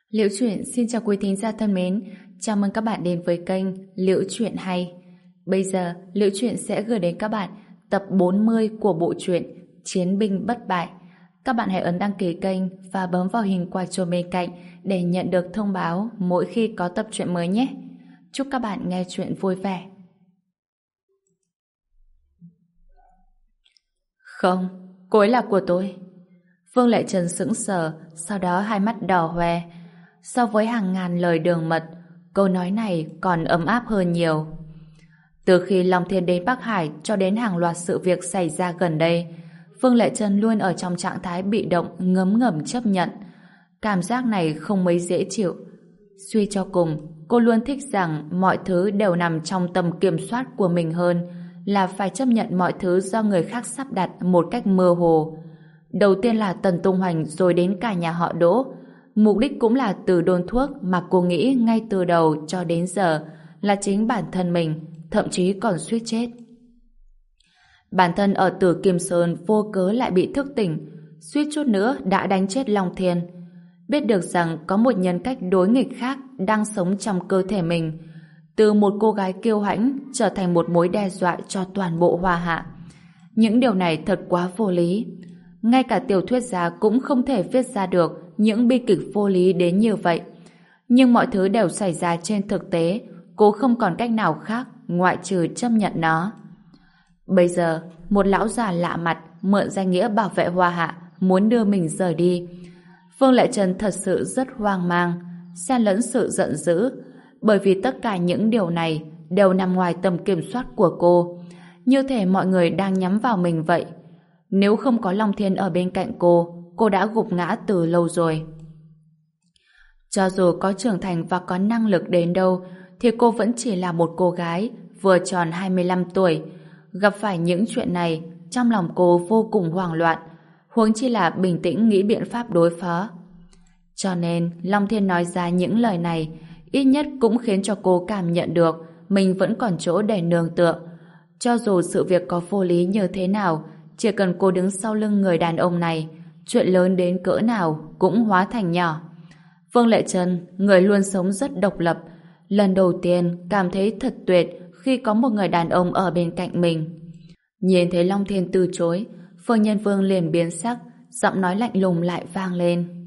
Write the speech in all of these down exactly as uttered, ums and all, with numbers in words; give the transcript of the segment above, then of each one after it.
Liễu Chuyện xin chào quý thính giả thân mến, chào mừng các bạn đến với kênh Liễu Chuyện Hay. Bây giờ, Liễu Chuyện sẽ gửi đến các bạn tập bốn mươi của bộ truyện Chiến binh bất bại. Các bạn hãy ấn đăng ký kênh và bấm vào hình quả chuông bên cạnh để nhận được thông báo mỗi khi có tập truyện mới nhé. Chúc các bạn nghe truyện vui vẻ. Không, cô ấy là của tôi. Vương Lệ Trần sững sờ, sau đó hai mắt đỏ hoe. So với hàng ngàn lời đường mật, câu nói này còn ấm áp hơn nhiều. Từ khi Long Thiên đến Bắc Hải cho đến hàng loạt sự việc xảy ra gần đây, Vương Lệ Trần luôn ở trong trạng thái bị động, ngấm ngầm chấp nhận. Cảm giác này không mấy dễ chịu. Suy cho cùng, cô luôn thích rằng mọi thứ đều nằm trong tầm kiểm soát của mình hơn là phải chấp nhận mọi thứ do người khác sắp đặt một cách mơ hồ. Đầu tiên là Tần Tung Hoành, rồi đến cả nhà họ Đỗ. Mục đích cũng là từ đôn thuốc mà cô nghĩ ngay từ đầu cho đến giờ là chính bản thân mình, thậm chí còn suýt chết. Bản thân ở Tử Kim Sơn vô cớ lại bị thức tỉnh, suýt chút nữa đã đánh chết Long Thiên. Biết được rằng có một nhân cách đối nghịch khác đang sống trong cơ thể mình, từ một cô gái kiêu hãnh trở thành một mối đe dọa cho toàn bộ Hoa Hạ. Những điều này thật quá vô lý. Ngay cả tiểu thuyết gia cũng không thể viết ra được những bi kịch vô lý đến như vậy. Nhưng mọi thứ đều xảy ra trên thực tế, cô không còn cách nào khác ngoại trừ chấp nhận nó. Bây giờ, một lão già lạ mặt mượn danh nghĩa bảo vệ Hoa Hạ muốn đưa mình rời đi. Vương Lệ Trần thật sự rất hoang mang, xen lẫn sự giận dữ, bởi vì tất cả những điều này đều nằm ngoài tầm kiểm soát của cô. Như thể mọi người đang nhắm vào mình vậy. Nếu không có Long Thiên ở bên cạnh cô, cô đã gục ngã từ lâu rồi. Cho dù có trưởng thành và có năng lực đến đâu, thì cô vẫn chỉ là một cô gái vừa tròn hai mươi lăm tuổi. Gặp phải những chuyện này, trong lòng cô vô cùng hoảng loạn, huống chi là bình tĩnh nghĩ biện pháp đối phó. Cho nên, Long Thiên nói ra những lời này, ít nhất cũng khiến cho cô cảm nhận được mình vẫn còn chỗ để nương tựa. Cho dù sự việc có vô lý như thế nào, chỉ cần cô đứng sau lưng người đàn ông này, chuyện lớn đến cỡ nào cũng hóa thành nhỏ. Vương Lệ Trần, người luôn sống rất độc lập, lần đầu tiên cảm thấy thật tuyệt khi có một người đàn ông ở bên cạnh mình. Nhìn thấy Long Thiên từ chối, Phương Nhân Vương liền biến sắc, giọng nói lạnh lùng lại vang lên.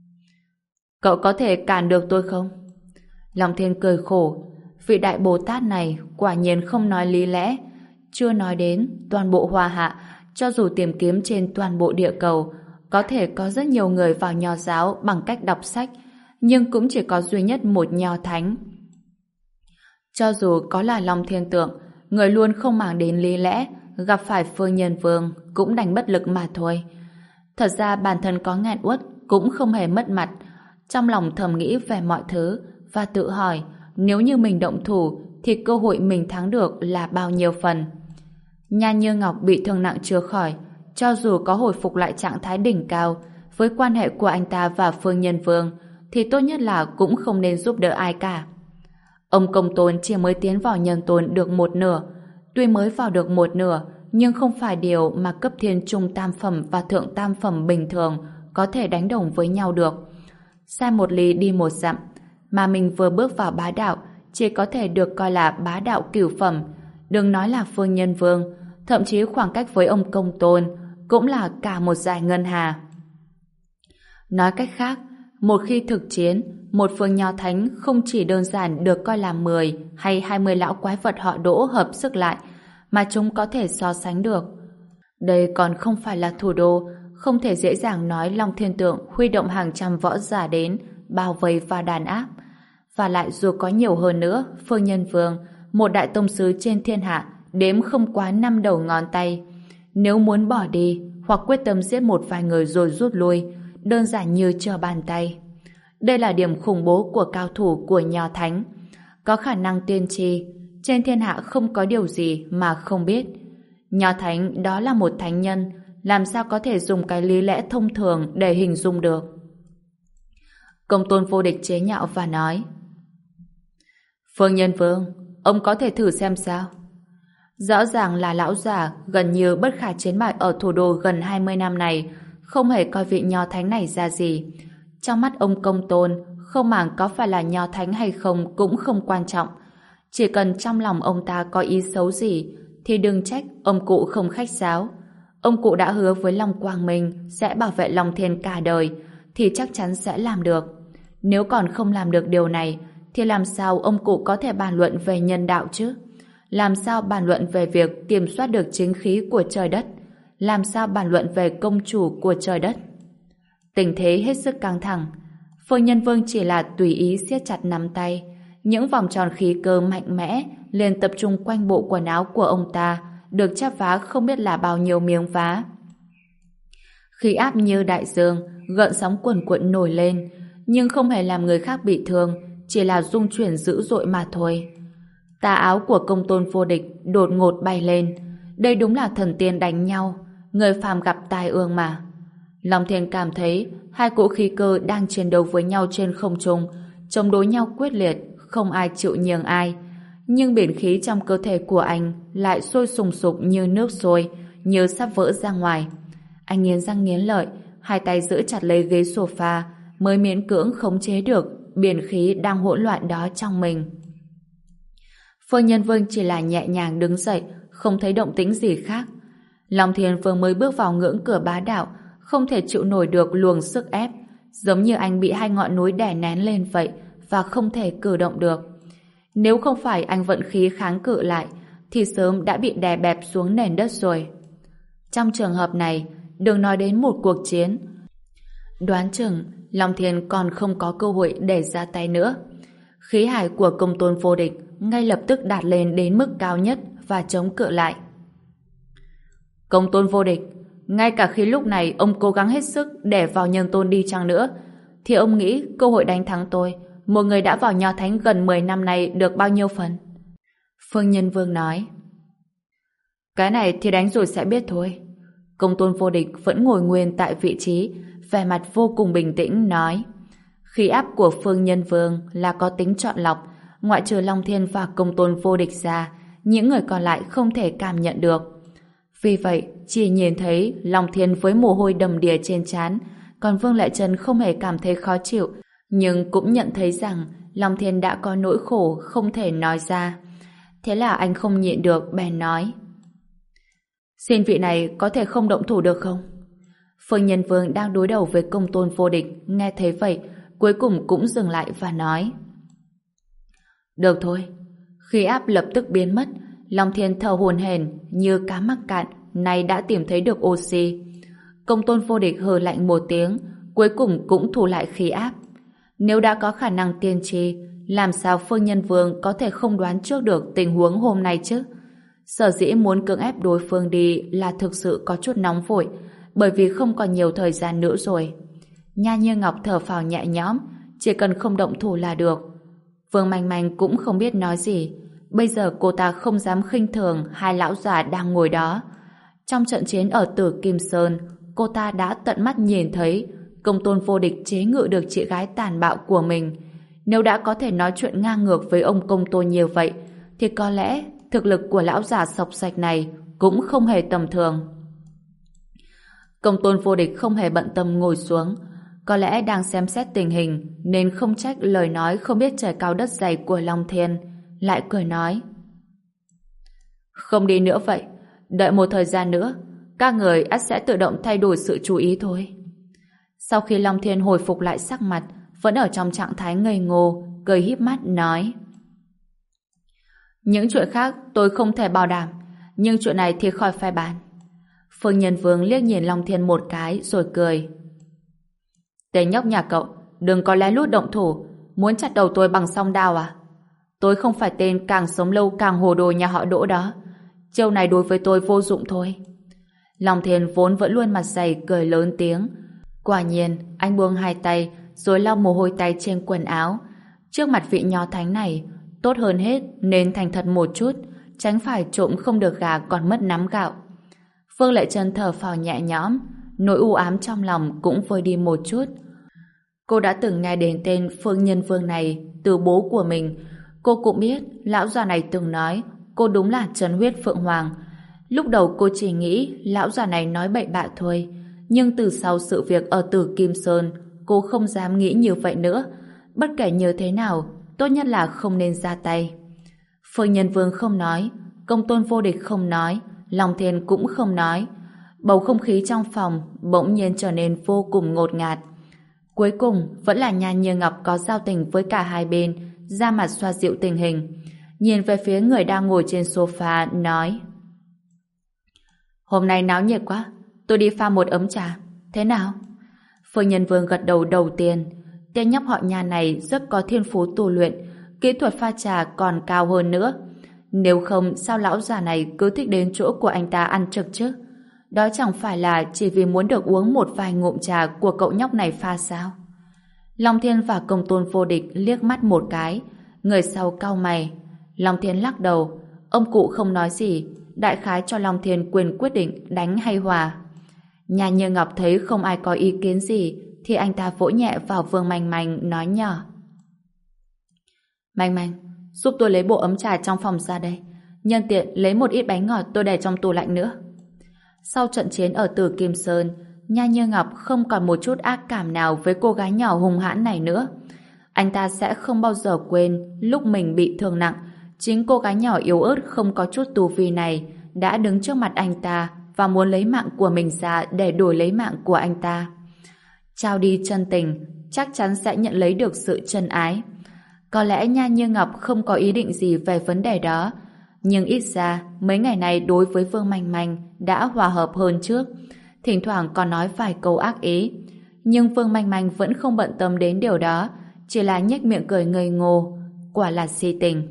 Cậu có thể cản được tôi không? Long Thiên cười khổ, vị đại Bồ Tát này quả nhiên không nói lý lẽ. Chưa nói đến toàn bộ Hoa Hạ, cho dù tìm kiếm trên toàn bộ địa cầu, có thể có rất nhiều người vào nho giáo bằng cách đọc sách, nhưng cũng chỉ có duy nhất một nho thánh. Cho dù có là Long Thiên Tượng, người luôn không màng đến lý lẽ, gặp phải Phương Nhân Vương cũng đành bất lực mà thôi. Thật ra bản thân có nghẹn uất cũng không hề mất mặt, trong lòng thầm nghĩ về mọi thứ và tự hỏi nếu như mình động thủ thì cơ hội mình thắng được là bao nhiêu phần. Nhan Như Ngọc bị thương nặng chưa khỏi, cho dù có hồi phục lại trạng thái đỉnh cao, với quan hệ của anh ta và Phương Nhân Vương thì tốt nhất là cũng không nên giúp đỡ ai cả. Ông Công Tôn chỉ mới tiến vào nhân tôn được một nửa, tuy mới vào được một nửa nhưng không phải điều mà cấp thiên trung tam phẩm và thượng tam phẩm bình thường có thể đánh đồng với nhau được. Sai một ly đi một dặm, mà mình vừa bước vào bá đạo chỉ có thể được coi là bá đạo cửu phẩm, đừng nói là Phương Nhân Vương, thậm chí khoảng cách với ông Công Tôn cũng là cả một dải ngân hà. Nói cách khác, một khi thực chiến, một phương nho thánh không chỉ đơn giản được coi là mười hay hai mươi lão quái vật họ Đỗ hợp sức lại, mà chúng có thể so sánh được. Đây còn không phải là thủ đô, không thể dễ dàng nói Long Thiên Tượng huy động hàng trăm võ giả đến, bao vây và đàn áp. Và lại dù có nhiều hơn nữa, Phương Nhân Vương, một đại tông sứ trên thiên hạ, đếm không quá năm đầu ngón tay. Nếu muốn bỏ đi, hoặc quyết tâm giết một vài người rồi rút lui, đơn giản như trở bàn tay. Đây là điểm khủng bố của cao thủ của nho thánh. Có khả năng tiên tri, trên thiên hạ không có điều gì mà không biết. Nho thánh đó là một thánh nhân, làm sao có thể dùng cái lý lẽ thông thường để hình dung được. Công Tôn vô địch chế nhạo và nói: Phương Nhân Vương, ông có thể thử xem sao. Rõ ràng là lão già gần như bất khả chiến bại ở thủ đô gần hai mươi năm này, không hề coi vị nho thánh này ra gì. Trong mắt ông Công Tôn, không màng có phải là nho thánh hay không cũng không quan trọng. Chỉ cần trong lòng ông ta có ý xấu gì thì đừng trách ông cụ không khách sáo. Ông cụ đã hứa với Long Quang Minh sẽ bảo vệ Long Thiên cả đời thì chắc chắn sẽ làm được. Nếu còn không làm được điều này thì làm sao ông cụ có thể bàn luận về nhân đạo chứ? Làm sao bàn luận về việc kiểm soát được chính khí của trời đất? Làm sao bàn luận về công chủ của trời đất? Tình thế hết sức căng thẳng. Phương Nhân Vương chỉ là tùy ý siết chặt nắm tay. Những vòng tròn khí cơ mạnh mẽ liền tập trung quanh bộ quần áo của ông ta, được chắp vá không biết là bao nhiêu miếng vá. Khí áp như đại dương, gợn sóng cuồn cuộn nổi lên, nhưng không hề làm người khác bị thương, chỉ là rung chuyển dữ dội mà thôi. Tà áo của công tôn vô địch đột ngột bay lên. Đây đúng là thần tiên đánh nhau, người phàm gặp tai ương mà. Long Thiên cảm thấy hai cỗ khí cơ đang chiến đấu với nhau trên không trung, chống đối nhau quyết liệt, không ai chịu nhường ai. Nhưng biển khí trong cơ thể của anh lại sôi sùng sục như nước sôi, như sắp vỡ ra ngoài. Anh nghiến răng nghiến lợi, hai tay giữ chặt lấy ghế sofa, mới miễn cưỡng khống chế được biển khí đang hỗn loạn đó trong mình. Phương Nhân Vương chỉ là nhẹ nhàng đứng dậy, không thấy động tĩnh gì khác. Long Thiên Vương mới bước vào ngưỡng cửa bá đạo, không thể chịu nổi được luồng sức ép, giống như anh bị hai ngọn núi đè nén lên vậy và không thể cử động được. Nếu không phải anh vận khí kháng cự lại, thì sớm đã bị đè bẹp xuống nền đất rồi. Trong trường hợp này, đừng nói đến một cuộc chiến. Đoán chừng, Long Thiên còn không có cơ hội để ra tay nữa. Khí hải của công tôn vô địch ngay lập tức đạt lên đến mức cao nhất và chống cự lại. Công tôn vô địch, ngay cả khi lúc này ông cố gắng hết sức để vào nhân tôn đi chăng nữa, thì ông nghĩ cơ hội đánh thắng tôi, một người đã vào nho thánh gần mười năm nay, được bao nhiêu phần? Phương Nhân Vương nói. Cái này thì đánh rồi sẽ biết thôi. Công tôn vô địch vẫn ngồi nguyên tại vị trí, vẻ mặt vô cùng bình tĩnh nói. Khí áp của Phương Nhân Vương là có tính chọn lọc, ngoại trừ Long Thiên và công tôn vô địch ra, những người còn lại không thể cảm nhận được. Vì vậy, chỉ nhìn thấy Long Thiên với mồ hôi đầm đìa trên trán, còn Vương Lệ Trân không hề cảm thấy khó chịu, nhưng cũng nhận thấy rằng Long Thiên đã có nỗi khổ không thể nói ra. Thế là anh không nhịn được, bèn nói. Xin vị này có thể không động thủ được không? Phương Nhân Vương đang đối đầu với công tôn vô địch, nghe thấy vậy, cuối cùng cũng dừng lại và nói. Được thôi. Khí áp lập tức biến mất, Long Thiên thở hổn hển như cá mắc cạn, nay đã tìm thấy được oxy. Công tôn vô địch hừ lạnh một tiếng, cuối cùng cũng thu lại khí áp. Nếu đã có khả năng tiên tri, làm sao Phương Nhân Vương có thể không đoán trước được tình huống hôm nay chứ? Sở dĩ muốn cưỡng ép đối phương đi là thực sự có chút nóng vội, bởi vì không còn nhiều thời gian nữa rồi. Nha Như Ngọc thở phào nhẹ nhõm, chỉ cần không động thủ là được. Vương Manh Manh cũng không biết nói gì. Bây giờ cô ta không dám khinh thường hai lão già đang ngồi đó. Trong trận chiến ở Tử Kim Sơn, cô ta đã tận mắt nhìn thấy công tôn vô địch chế ngự được chị gái tàn bạo của mình. Nếu đã có thể nói chuyện ngang ngược với ông công tôn như vậy, thì có lẽ thực lực của lão già sọc sạch này cũng không hề tầm thường. Công tôn vô địch không hề bận tâm ngồi xuống, có lẽ đang xem xét tình hình nên không trách lời nói không biết trời cao đất dày của Long Thiên, lại cười nói. Không đi nữa vậy, đợi một thời gian nữa, các người ắt sẽ tự động thay đổi sự chú ý thôi. Sau khi Long Thiên hồi phục lại sắc mặt, vẫn ở trong trạng thái ngây ngô, cười híp mắt nói. Những chuyện khác tôi không thể bảo đảm, nhưng chuyện này thì khỏi phải bàn. Phương Nhân Vương liếc nhìn Long Thiên một cái rồi cười. Tên nhóc nhà cậu, đừng có lén lút động thủ, muốn chặt đầu tôi bằng song đao à? Tôi không phải tên càng sống lâu càng hồ đồ nhà họ Đỗ đó. Chiêu này đối với tôi vô dụng thôi. Long Thiên vốn vẫn luôn mặt dày cười lớn tiếng. Quả nhiên, anh buông hai tay rồi lau mồ hôi tay trên quần áo. Trước mặt vị nho thánh này, tốt hơn hết nên thành thật một chút, tránh phải trộm không được gà còn mất nắm gạo. Phương Lệ Trân thở phào nhẹ nhõm, nỗi u ám trong lòng cũng vơi đi một chút. Cô đã từng nghe đến tên Phương Nhân Vương này từ bố của mình. Cô cũng biết lão già này từng nói cô đúng là trấn huyết Phượng Hoàng. Lúc đầu cô chỉ nghĩ lão già này nói bậy bạ thôi, nhưng từ sau sự việc ở Tử Kim Sơn, cô không dám nghĩ như vậy nữa, Bất kể như thế nào, tốt nhất là không nên ra tay. Phương Nhân Vương không nói, Công Tôn Vô Địch không nói, Long Thiên cũng không nói. Bầu không khí trong phòng bỗng nhiên trở nên vô cùng ngột ngạt. Cuối cùng vẫn là Nhan Như Ngọc có giao tình với cả hai bên, ra mặt xoa dịu tình hình. Nhìn về phía người đang ngồi trên sofa, nói: Hôm nay náo nhiệt quá, tôi đi pha một ấm trà. Thế nào? Phương Nhân Vương gật đầu đầu tiên. Tên nhóc họ Nhan này rất có thiên phú tu luyện, kỹ thuật pha trà còn cao hơn nữa. Nếu không sao lão già này cứ thích đến chỗ của anh ta ăn trực chứ? Đó chẳng phải là chỉ vì muốn được uống một vài ngụm trà của cậu nhóc này pha sao? Long Thiên và Công Tôn Vô Địch liếc mắt một cái, người sau cau mày. Long Thiên lắc đầu, ông cụ không nói gì, đại khái cho Long Thiên quyền quyết định đánh hay hòa. Nhà Như Ngọc thấy không ai có ý kiến gì, thì anh ta vỗ nhẹ vào Vương Manh Manh, nói nhỏ: Manh Manh, giúp tôi lấy bộ ấm trà trong phòng ra đây, nhân tiện lấy một ít bánh ngọt tôi để trong tủ lạnh nữa. Sau trận chiến ở Tử Kim Sơn, Nha Như Ngọc không còn một chút ác cảm nào với cô gái nhỏ hung hãn này nữa. Anh ta sẽ không bao giờ quên lúc mình bị thương nặng, chính cô gái nhỏ yếu ớt không có chút tu vi này đã đứng trước mặt anh ta và muốn lấy mạng của mình ra để đổi lấy mạng của anh ta. Trao đi chân tình, chắc chắn sẽ nhận lấy được sự chân ái. Có lẽ Nha Như Ngọc không có ý định gì về vấn đề đó, nhưng ít ra mấy ngày này đối với Vương Manh Manh đã hòa hợp hơn trước, thỉnh thoảng còn nói vài câu ác ý. Nhưng Vương Manh Manh vẫn không bận tâm đến điều đó, chỉ là nhếch miệng cười ngây ngô, quả là si tình.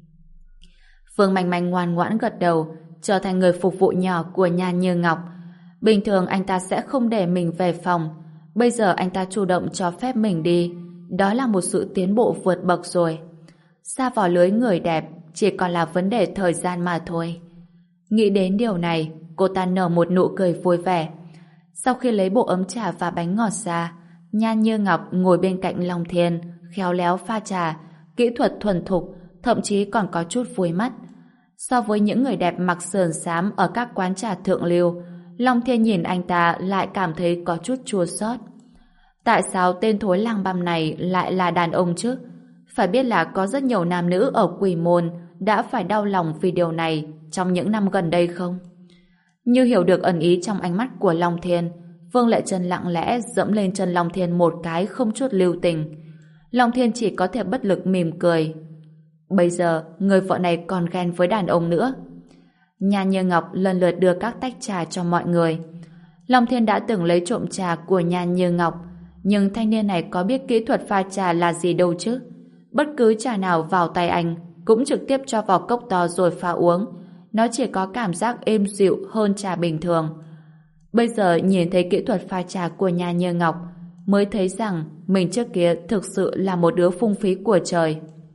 Vương Manh Manh ngoan ngoãn gật đầu, trở thành người phục vụ nhỏ của Nha Như Ngọc. Bình thường anh ta sẽ không để mình về phòng, bây giờ anh ta chủ động cho phép mình đi, đó là một sự tiến bộ vượt bậc rồi. Xa vào lưới người đẹp chỉ còn là vấn đề thời gian mà thôi. Nghĩ đến điều này, cô ta nở một nụ cười vui vẻ. Sau khi lấy bộ ấm trà và bánh ngọt ra, Nhan Như Ngọc ngồi bên cạnh Long Thiên, khéo léo pha trà, kỹ thuật thuần thục, thậm chí còn có chút vui mắt. So với những người đẹp mặc sườn xám ở các quán trà thượng lưu, Long Thiên nhìn anh ta lại cảm thấy có chút chua xót. Tại sao tên thối lang băm này lại là đàn ông chứ? Phải biết là có rất nhiều nam nữ ở Quỷ Môn đã phải đau lòng vì điều này trong những năm gần đây không? Như hiểu được ẩn ý trong ánh mắt của Long Thiên, Vương Lệ Trân lặng lẽ dẫm lên chân Long Thiên một cái không chút lưu tình. Long Thiên chỉ có thể bất lực mỉm cười. Bây giờ, người vợ này còn ghen với đàn ông nữa. Nha Như Ngọc lần lượt đưa các tách trà cho mọi người. Long Thiên đã từng lấy trộm trà của Nha Như Ngọc, nhưng thanh niên này có biết kỹ thuật pha trà là gì đâu chứ. Bất cứ trà nào vào tay anh cũng trực tiếp cho vào cốc to rồi pha uống. Nó chỉ có cảm giác êm dịu hơn trà bình thường. Bây giờ nhìn thấy kỹ thuật pha trà của Nha Như Ngọc mới thấy rằng mình trước kia thực sự là một đứa phung phí của trời.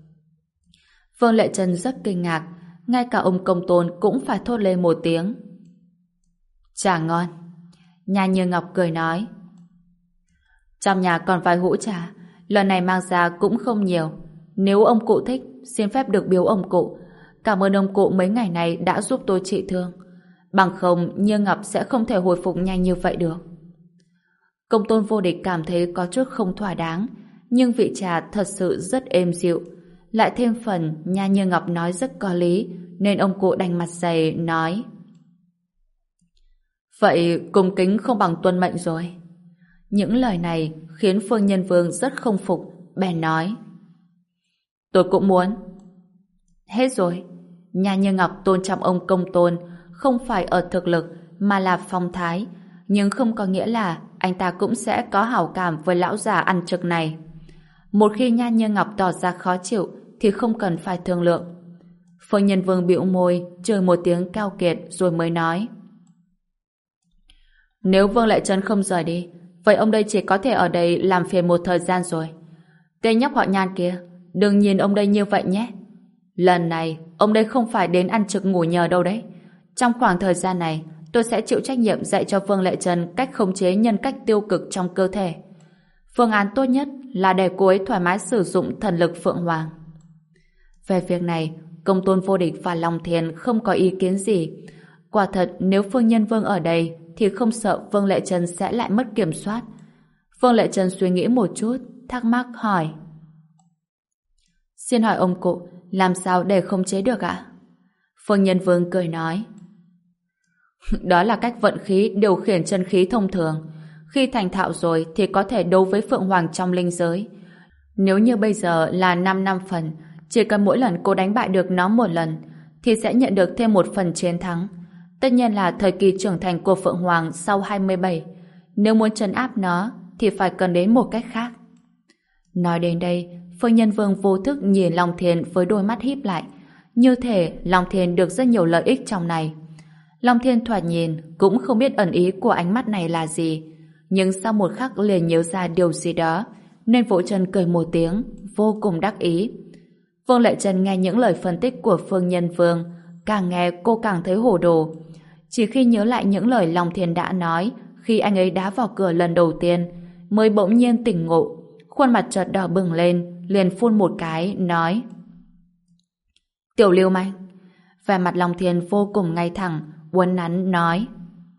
Vương Lệ Trân rất kinh ngạc, ngay cả ông Công Tôn cũng phải thốt lên một tiếng. Trà ngon. Nha Như Ngọc cười nói. Trong nhà còn vài hũ trà, lần này mang ra cũng không nhiều. Nếu ông cụ thích, xin phép được biếu ông cụ. Cảm ơn ông cụ mấy ngày này đã giúp tôi trị thương. Bằng không, Như Ngọc sẽ không thể hồi phục nhanh như vậy được. Công Tôn Vô Địch cảm thấy có chút không thỏa đáng, nhưng vị trà thật sự rất êm dịu. Lại thêm phần Nha Như Ngọc nói rất có lý, nên ông cụ đành mặt dày nói. Vậy cung kính không bằng tuân mệnh rồi. Những lời này khiến Phương Nhân Vương rất không phục, bèn nói. Tôi cũng muốn. Hết rồi. Nha Như Ngọc tôn trọng ông Công Tôn không phải ở thực lực mà là phong thái, nhưng không có nghĩa là anh ta cũng sẽ có hảo cảm với lão già ăn trực này. Một khi Nha Như Ngọc tỏ ra khó chịu thì không cần phải thương lượng. Phương Nhân Vương bĩu môi, chửi một tiếng cao kiệt rồi mới nói. Nếu Vương Lệ Trân không rời đi, vậy ông đây chỉ có thể ở đây làm phiền một thời gian rồi. Tên nhóc họ Nhan kia, đừng nhìn ông đây như vậy nhé. Lần này, ông đây không phải đến ăn trực ngủ nhờ đâu đấy. Trong khoảng thời gian này, tôi sẽ chịu trách nhiệm dạy cho Vương Lệ Trân cách khống chế nhân cách tiêu cực trong cơ thể. Phương án tốt nhất là để cô ấy thoải mái sử dụng thần lực Phượng Hoàng. Về việc này, Công Tôn Vô Địch và Long Thiên không có ý kiến gì. Quả thật, nếu Phương Nhân Vương ở đây thì không sợ Vương Lệ Trân sẽ lại mất kiểm soát. Vương Lệ Trân suy nghĩ một chút, thắc mắc hỏi. Xin hỏi ông cụ, làm sao để khống chế được ạ? Phương Nhân Vương cười nói. Đó là cách vận khí điều khiển chân khí thông thường. Khi thành thạo rồi thì có thể đấu với Phượng Hoàng trong linh giới. Nếu như bây giờ là năm năm phần, chỉ cần mỗi lần cô đánh bại được nó một lần, thì sẽ nhận được thêm một phần chiến thắng. Tất nhiên là thời kỳ trưởng thành của Phượng Hoàng sau hai mươi bảy. Nếu muốn trấn áp nó, thì phải cần đến một cách khác. Nói đến đây, Phương Nhân Vương vô thức nhìn Long Thiên với đôi mắt híp lại. Như thể Long Thiên được rất nhiều lợi ích trong này. Long Thiên thoạt nhìn cũng không biết ẩn ý của ánh mắt này là gì, nhưng sau một khắc liền nhớ ra điều gì đó, nên vỗ chân cười một tiếng, vô cùng đắc ý. Vương Lệ Trân nghe những lời phân tích của Phương Nhân Vương, càng nghe cô càng thấy hồ đồ. Chỉ khi nhớ lại những lời Long Thiên đã nói khi anh ấy đá vào cửa lần đầu tiên, mới bỗng nhiên tỉnh ngộ, khuôn mặt chợt đỏ bừng lên, liền phun một cái, nói: Tiểu lưu manh. Vẻ mặt Long Thiên vô cùng ngay thẳng, uốn nắn nói: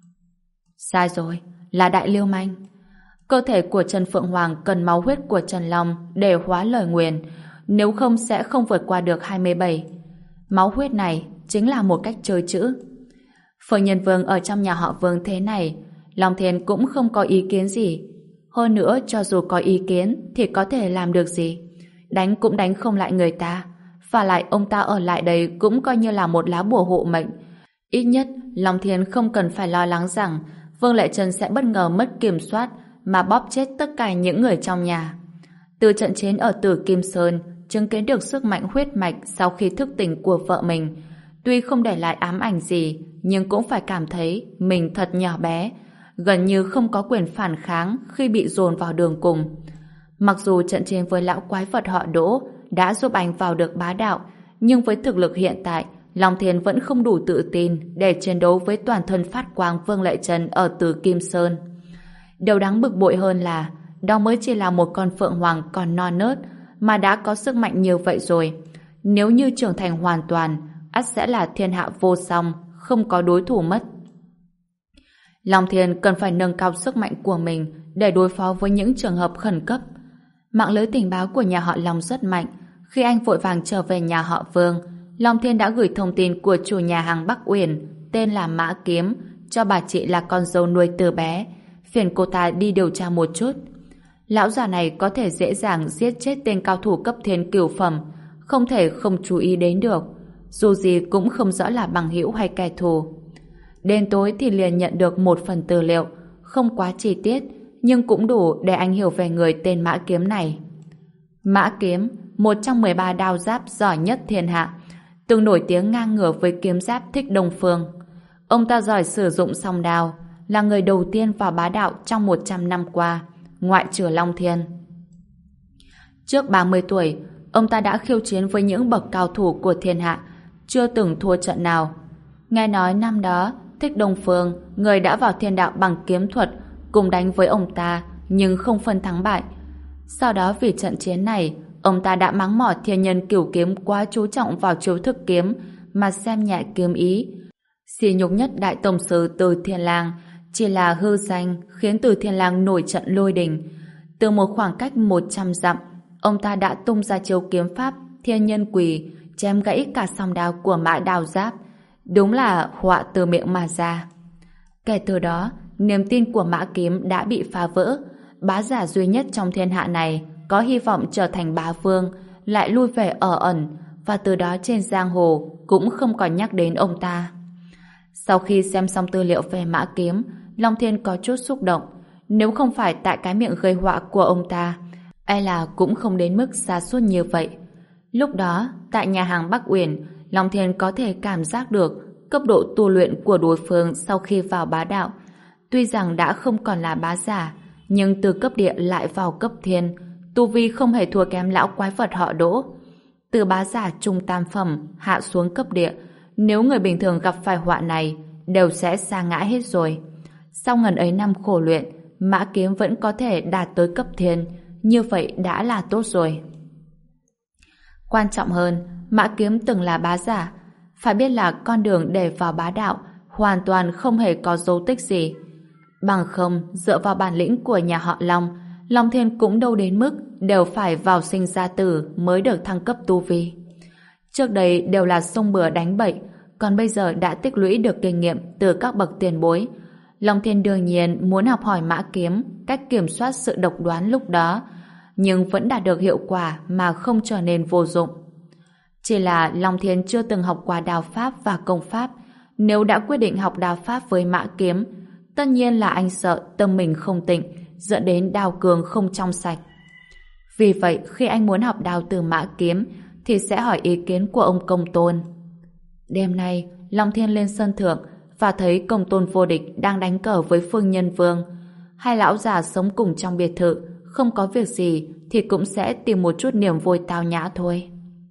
Sai rồi, là đại lưu manh. Cơ thể của Trần Phượng Hoàng cần máu huyết của Trần Long để hóa lời nguyền, nếu không sẽ không vượt qua được hai mươi bảy. Máu huyết này chính là một cách chơi chữ. Phương Nhân Vương ở trong nhà họ Vương thế này, Long Thiên cũng không có ý kiến gì. Hơn nữa, cho dù có ý kiến thì có thể làm được gì? Đánh cũng đánh không lại người ta. Và lại ông ta ở lại đây cũng coi như là một lá bùa hộ mệnh. Ít nhất, Long Thiên không cần phải lo lắng rằng Vương Lệ Trân sẽ bất ngờ mất kiểm soát mà bóp chết tất cả những người trong nhà. Từ trận chiến ở Tử Kim Sơn, chứng kiến được sức mạnh huyết mạch sau khi thức tỉnh của vợ mình, tuy không để lại ám ảnh gì, nhưng cũng phải cảm thấy mình thật nhỏ bé, gần như không có quyền phản kháng khi bị dồn vào đường cùng. Mặc dù trận chiến với lão quái vật họ Đỗ đã giúp anh vào được bá đạo, nhưng với thực lực hiện tại, Long Thiên vẫn không đủ tự tin để chiến đấu với toàn thân phát quang Vương Lệ Trân ở Tử Kim Sơn. Điều đáng bực bội hơn là đó mới chỉ là một con Phượng Hoàng còn non nớt mà đã có sức mạnh như vậy rồi. Nếu như trưởng thành hoàn toàn, ắt sẽ là thiên hạ vô song, không có đối thủ mất. Long Thiên cần phải nâng cao sức mạnh của mình để đối phó với những trường hợp khẩn cấp. Mạng lưới tình báo của nhà họ Long rất mạnh. Khi anh vội vàng trở về nhà họ Vương, Long Thiên đã gửi thông tin của chủ nhà hàng Bắc Uyển tên là Mã Kiếm cho bà chị là con dâu nuôi từ bé, phiền cô ta đi điều tra một chút. Lão già này có thể dễ dàng giết chết tên cao thủ cấp thiên cửu phẩm, không thể không chú ý đến được, dù gì cũng không rõ là bằng hữu hay kẻ thù. Đến tối thì liền nhận được một phần tư liệu, không quá chi tiết, nhưng cũng đủ để anh hiểu về người tên Mã Kiếm này. Mã Kiếm, một trong mười ba đao giáp giỏi nhất thiên hạ, từng nổi tiếng ngang ngửa với kiếm giáp Thích Đông Phương. Ông ta giỏi sử dụng song đao, là người đầu tiên vào bá đạo trong một trăm năm qua, ngoại trừ Long Thiên. Trước ba mươi tuổi, ông ta đã khiêu chiến với những bậc cao thủ của thiên hạ, chưa từng thua trận nào. Nghe nói năm đó, Thích Đông Phương, người đã vào thiên đạo bằng kiếm thuật, cùng đánh với ông ta, nhưng không phân thắng bại. Sau đó vì trận chiến này, ông ta đã mắng mỏ thiên nhân cửu kiếm quá chú trọng vào chiêu thức kiếm, mà xem nhẹ kiếm ý. Xỉ nhục nhất đại tổng sư Từ Thiên Lang chỉ là hư danh khiến Từ Thiên Lang nổi trận lôi đình. Từ một khoảng cách một trăm dặm, ông ta đã tung ra chiêu kiếm pháp thiên nhân quỳ, chém gãy cả song đao của Mã Đao Giáp. Đúng là họa từ miệng mà ra. Kể từ đó, niềm tin của Mã Kiếm đã bị phá vỡ. Bá giả duy nhất trong thiên hạ này có hy vọng trở thành bá vương lại lui về ở ẩn, và từ đó trên giang hồ cũng không còn nhắc đến ông ta. Sau khi xem xong tư liệu về Mã Kiếm, Long Thiên có chút xúc động. Nếu không phải tại cái miệng gây họa của ông ta, e là cũng không đến mức sa sút như vậy. Lúc đó, tại nhà hàng Bắc Uyển, Long Thiên có thể cảm giác được cấp độ tu luyện của đối phương sau khi vào bá đạo. Tuy rằng đã không còn là bá giả, nhưng từ cấp địa lại vào cấp thiên, tu vi không hề thua kém lão quái vật họ Đỗ. Từ bá giả trung tam phẩm hạ xuống cấp địa, nếu người bình thường gặp phải họa này, đều sẽ sa ngã hết rồi. Sau ngần ấy năm khổ luyện, Mã Kiếm vẫn có thể đạt tới cấp thiên, như vậy đã là tốt rồi. Quan trọng hơn, Mã Kiếm từng là bá giả, phải biết là con đường để vào bá đạo hoàn toàn không hề có dấu tích gì. Bằng không, dựa vào bản lĩnh của nhà họ Long, Long Thiên cũng đâu đến mức đều phải vào sinh ra tử mới được thăng cấp tu vi. Trước đây đều là xông bừa đánh bậy, còn bây giờ đã tích lũy được kinh nghiệm từ các bậc tiền bối. Long Thiên đương nhiên muốn học hỏi mã kiếm, cách kiểm soát sự độc đoán lúc đó, nhưng vẫn đạt được hiệu quả mà không trở nên vô dụng. Chỉ là Long Thiên chưa từng học qua đao pháp và công pháp. Nếu đã quyết định học đao pháp với mã kiếm, tất nhiên là anh sợ tâm mình không tịnh, dẫn đến đao cường không trong sạch. Vì vậy, khi anh muốn học đao từ mã kiếm, thì sẽ hỏi ý kiến của ông Công Tôn. Đêm nay, Long Thiên lên sân thượng và thấy Công Tôn Vô Địch đang đánh cờ với Phương Nhân Vương. Hai lão già sống cùng trong biệt thự, không có việc gì thì cũng sẽ tìm một chút niềm vui tao nhã thôi.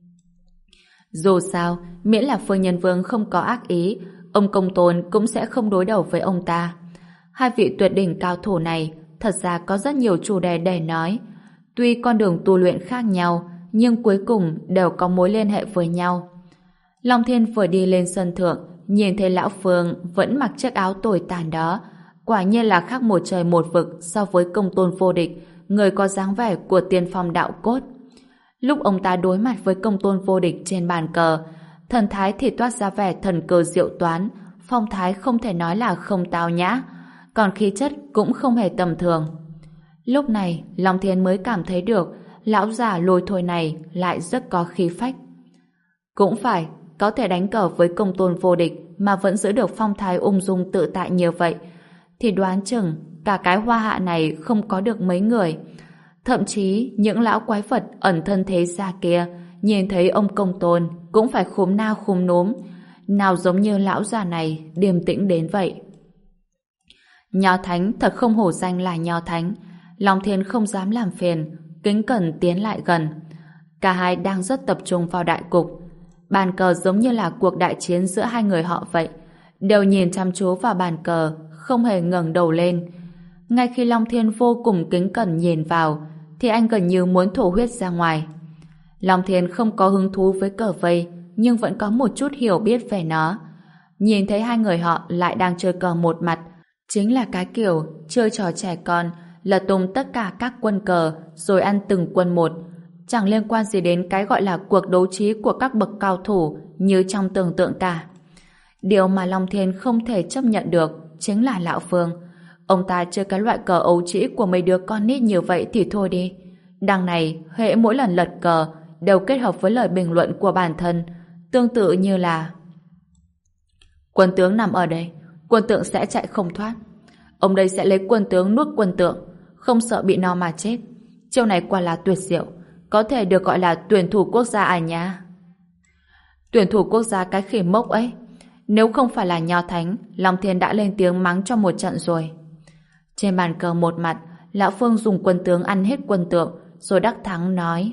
Dù sao, miễn là Phương Nhân Vương không có ác ý, ông Công Tôn cũng sẽ không đối đầu với ông ta. Hai vị tuyệt đỉnh cao thủ này thật ra có rất nhiều chủ đề để nói. Tuy con đường tu luyện khác nhau, nhưng cuối cùng đều có mối liên hệ với nhau. Long Thiên vừa đi lên sân thượng, nhìn thấy lão Phương vẫn mặc chiếc áo tồi tàn đó. Quả nhiên là khác một trời một vực so với Công Tôn Vô Địch, người có dáng vẻ của tiên phong đạo cốt. Lúc ông ta đối mặt với Công Tôn Vô Địch trên bàn cờ, thần thái thì toát ra vẻ thần cơ diệu toán, phong thái không thể nói là không tao nhã, còn khí chất cũng không hề tầm thường. Lúc này, Long Thiên mới cảm thấy được lão già lôi thôi này lại rất có khí phách. Cũng phải, có thể đánh cờ với Công Tôn Vô Địch mà vẫn giữ được phong thái ung dung tự tại như vậy, thì đoán chừng cả cái hoa hạ này không có được mấy người. Thậm chí những lão quái vật ẩn thân thế gia kia nhìn thấy ông Công Tôn cũng phải khúm nao khúm núm, nào giống như lão già này điềm tĩnh đến vậy. Nho Thánh thật không hổ danh là Nho Thánh. Long Thiên không dám làm phiền, kính cẩn tiến lại gần. Cả hai đang rất tập trung vào đại cục. Bàn cờ giống như là cuộc đại chiến giữa hai người họ vậy, đều nhìn chăm chú vào bàn cờ, không hề ngẩng đầu lên. Ngay khi Long Thiên vô cùng kính cẩn nhìn vào, thì anh gần như muốn thổ huyết ra ngoài. Long Thiên không có hứng thú với cờ vây, nhưng vẫn có một chút hiểu biết về nó. Nhìn thấy hai người họ lại đang chơi cờ một mặt, chính là cái kiểu chơi trò trẻ con, lật tung tất cả các quân cờ rồi ăn từng quân một, chẳng liên quan gì đến cái gọi là cuộc đấu trí của các bậc cao thủ như trong tưởng tượng cả. Điều mà Long Thiên không thể chấp nhận được chính là lão Phương. Ông ta chơi cái loại cờ ấu trĩ của mấy đứa con nít như vậy thì thôi đi. Đằng này, hễ mỗi lần lật cờ đều kết hợp với lời bình luận của bản thân, tương tự như là: quân tướng nằm ở đây, quân tượng sẽ chạy không thoát. Ông đây sẽ lấy quân tướng nuốt quân tượng, không sợ bị no mà chết. Chiêu này quả là tuyệt diệu, có thể được gọi là tuyển thủ quốc gia à nha. Tuyển thủ quốc gia cái khỉ mốc ấy, nếu không phải là Nho Thánh, Long Thiên đã lên tiếng mắng cho một trận rồi. Trên bàn cờ một mặt, lão Phương dùng quân tướng ăn hết quân tượng, rồi đắc thắng nói: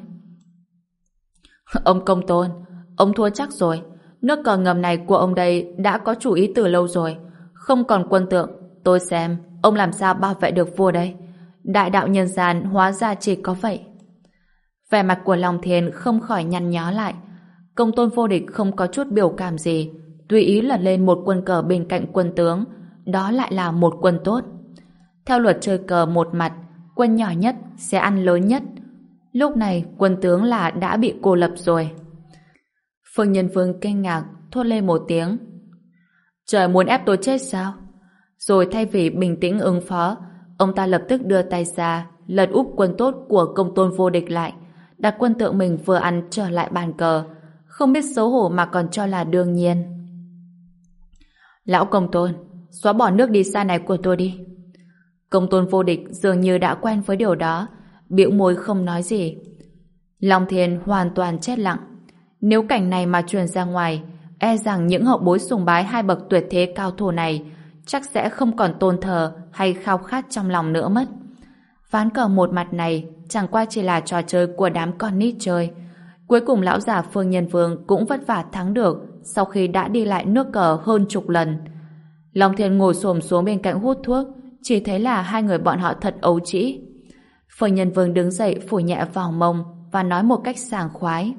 ông Công Tôn, ông thua chắc rồi. Nước cờ ngầm này của ông đây đã có chủ ý từ lâu rồi. Không còn quân tượng, tôi xem ông làm sao bảo vệ được vua đây. Đại đạo nhân gian hóa ra chỉ có vậy. Vẻ mặt của Long Thiên không khỏi nhăn nhó lại. Công Tôn Vô Địch không có chút biểu cảm gì, tùy ý lật lên một quân cờ bên cạnh quân tướng. Đó lại là một quân tốt. Theo luật chơi cờ một mặt, quân nhỏ nhất sẽ ăn lớn nhất. Lúc này quân tướng là đã bị cô lập rồi. Phương Nhân Vương kinh ngạc thốt lên một tiếng: trời muốn ép tôi chết sao? Rồi thay vì bình tĩnh ứng phó, ông ta lập tức đưa tay ra lật úp quân tốt của Công Tôn Vô Địch lại, đặt quân tượng mình vừa ăn trở lại bàn cờ, không biết xấu hổ mà còn cho là đương nhiên. Lão Công Tôn, xóa bỏ nước đi xa này của tôi đi. Công Tôn Vô Địch dường như đã quen với điều đó, bĩu môi không nói gì. Long Thiên hoàn toàn chết lặng. Nếu cảnh này mà truyền ra ngoài, e rằng những hậu bối sùng bái hai bậc tuyệt thế cao thủ này chắc sẽ không còn tôn thờ hay khao khát trong lòng nữa mất. Ván cờ một mặt này chẳng qua chỉ là trò chơi của đám con nít chơi. Cuối cùng lão già Phương Nhân Vương cũng vất vả thắng được sau khi đã đi lại nước cờ hơn chục lần. Long Thiên ngồi xổm xuống bên cạnh hút thuốc, chỉ thấy là hai người bọn họ thật ấu trĩ. Phương Nhân Vương đứng dậy phủ nhẹ vào mông và nói một cách sảng khoái: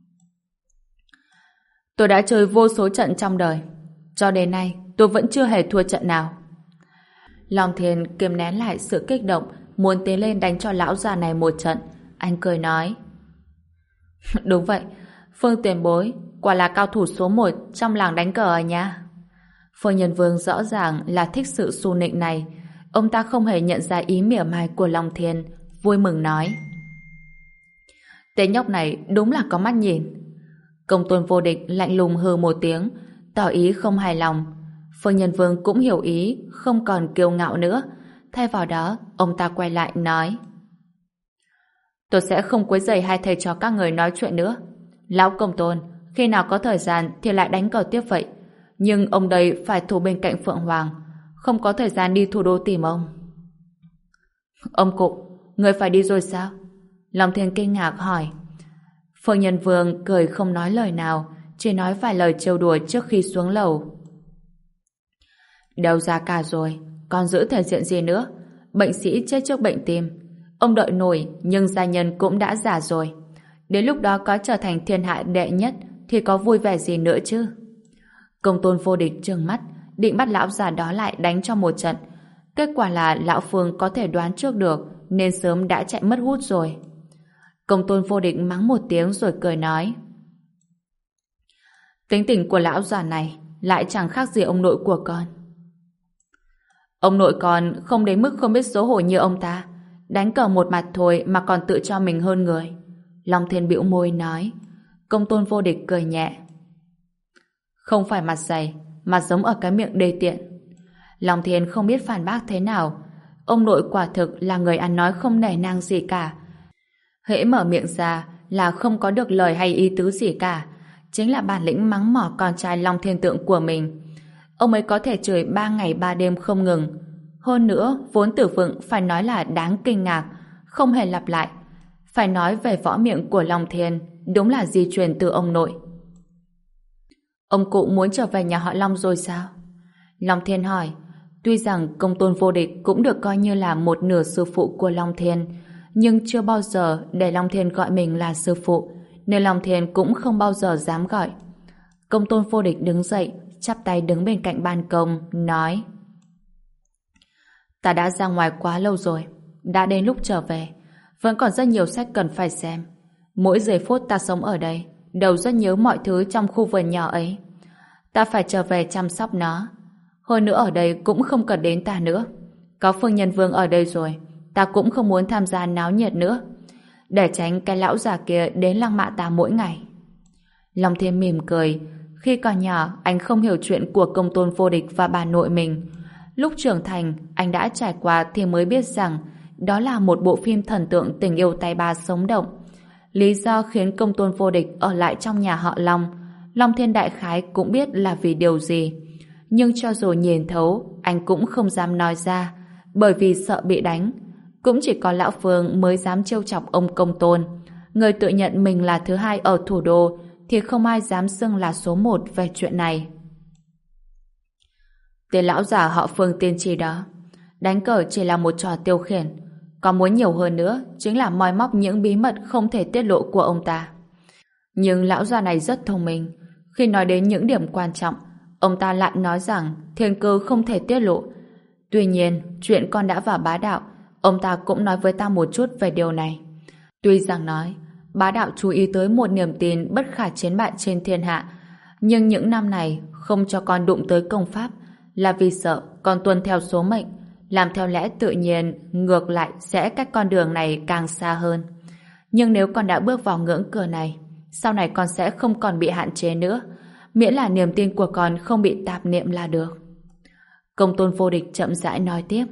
tôi đã chơi vô số trận trong đời, cho đến nay tôi vẫn chưa hề thua trận nào. Long Thiên kiềm nén lại sự kích động, muốn tiến lên đánh cho lão già này một trận. Anh cười nói. Đúng vậy, Phương tiền bối quả là cao thủ số một trong làng đánh cờ à nha. Phương Nhân Vương rõ ràng là thích sự xu nịnh này. Ông ta không hề nhận ra ý mỉa mai của Long Thiên, vui mừng nói. Tên nhóc này đúng là có mắt nhìn. Công tôn vô địch lạnh lùng hừ một tiếng, tỏ ý không hài lòng. Phương Nhân Vương cũng hiểu ý, không còn kiêu ngạo nữa. Thay vào đó, ông ta quay lại nói. Tôi sẽ không quấy rầy hai thầy trò các người nói chuyện nữa. Lão Công Tôn, khi nào có thời gian thì lại đánh cờ tiếp vậy. Nhưng ông đây phải thủ bên cạnh Phượng Hoàng, không có thời gian đi thủ đô tìm ông. Ông cụ, người phải đi rồi sao? Long Thiên kinh ngạc hỏi. Phương Nhân Vương cười không nói lời nào, chỉ nói vài lời trêu đùa trước khi xuống lầu. Đâu ra cả rồi, còn giữ thể diện gì nữa? Bệnh sĩ chết trước bệnh tim. Ông đợi nổi, nhưng gia nhân cũng đã già rồi. Đến lúc đó có trở thành thiên hạ đệ nhất thì có vui vẻ gì nữa chứ? Công tôn vô địch trừng mắt, định bắt lão già đó lại đánh cho một trận. Kết quả là lão Phương có thể đoán trước được, nên sớm đã chạy mất hút rồi. Công tôn vô địch mắng một tiếng rồi cười nói. Tính tình của lão già này lại chẳng khác gì ông nội của con. Ông nội con không đến mức không biết xấu hổ như ông ta. Đánh cờ một mặt thôi mà còn tự cho mình hơn người. Long Thiên bĩu môi nói. Công tôn vô địch cười nhẹ. Không phải mặt dày, mặt giống ở cái miệng đê tiện. Long Thiên không biết phản bác thế nào. Ông nội quả thực là người ăn nói không nể nang gì cả. Hễ mở miệng ra là không có được lời hay ý tứ gì cả. Chính là bản lĩnh mắng mỏ con trai Long Thiên Tượng của mình. Ông ấy có thể chửi ba ngày ba đêm không ngừng. Hơn nữa, vốn Tử Phượng phải nói là đáng kinh ngạc, không hề lặp lại. Phải nói về võ miệng của Long Thiên, đúng là di truyền từ ông nội. Ông cụ muốn trở về nhà họ Long rồi sao? Long Thiên hỏi. Tuy rằng công tôn vô địch cũng được coi như là một nửa sư phụ của Long Thiên, nhưng chưa bao giờ để Long Thiên gọi mình là sư phụ, nên Long Thiên cũng không bao giờ dám gọi. Công tôn vô địch đứng dậy, chắp tay đứng bên cạnh ban công, nói. Ta đã ra ngoài quá lâu rồi, đã đến lúc trở về. Vẫn còn rất nhiều sách cần phải xem. Mỗi giây phút ta sống ở đây, đều rất nhớ mọi thứ trong khu vườn nhỏ ấy. Ta phải trở về chăm sóc nó. Hơn nữa ở đây cũng không cần đến ta nữa. Có Phương Nhân Vương ở đây rồi, ta cũng không muốn tham gia náo nhiệt nữa, để tránh cái lão già kia đến lăng mạ ta mỗi ngày. Long Thiên mỉm cười. Khi còn nhỏ, anh không hiểu chuyện của công tôn vô địch và bà nội mình. Lúc trưởng thành, anh đã trải qua thì mới biết rằng đó là một bộ phim thần tượng tình yêu tay ba sống động. Lý do khiến công tôn vô địch ở lại trong nhà họ Long, Long Thiên đại khái cũng biết là vì điều gì. Nhưng cho dù nhìn thấu, anh cũng không dám nói ra, bởi vì sợ bị đánh. Cũng chỉ có lão Phương mới dám trêu chọc ông công tôn. Người tự nhận mình là thứ hai ở thủ đô, thì không ai dám xưng là số một về chuyện này. Tên lão già họ Phương tiên tri đó, đánh cờ chỉ là một trò tiêu khiển, còn muốn nhiều hơn nữa chính là moi móc những bí mật không thể tiết lộ của ông ta. Nhưng lão già này rất thông minh. Khi nói đến những điểm quan trọng, ông ta lại nói rằng thiên cơ không thể tiết lộ. Tuy nhiên, chuyện con đã vào bá đạo, ông ta cũng nói với ta một chút về điều này. Tuy rằng nói bá đạo chú ý tới một niềm tin bất khả chiến bại trên thiên hạ, nhưng những năm này không cho con đụng tới công pháp là vì sợ con tuân theo số mệnh, làm theo lẽ tự nhiên, ngược lại sẽ cách con đường này càng xa hơn. Nhưng nếu con đã bước vào ngưỡng cửa này, sau này con sẽ không còn bị hạn chế nữa, miễn là niềm tin của con không bị tạp niệm là được. Công tôn vô địch chậm rãi nói tiếp.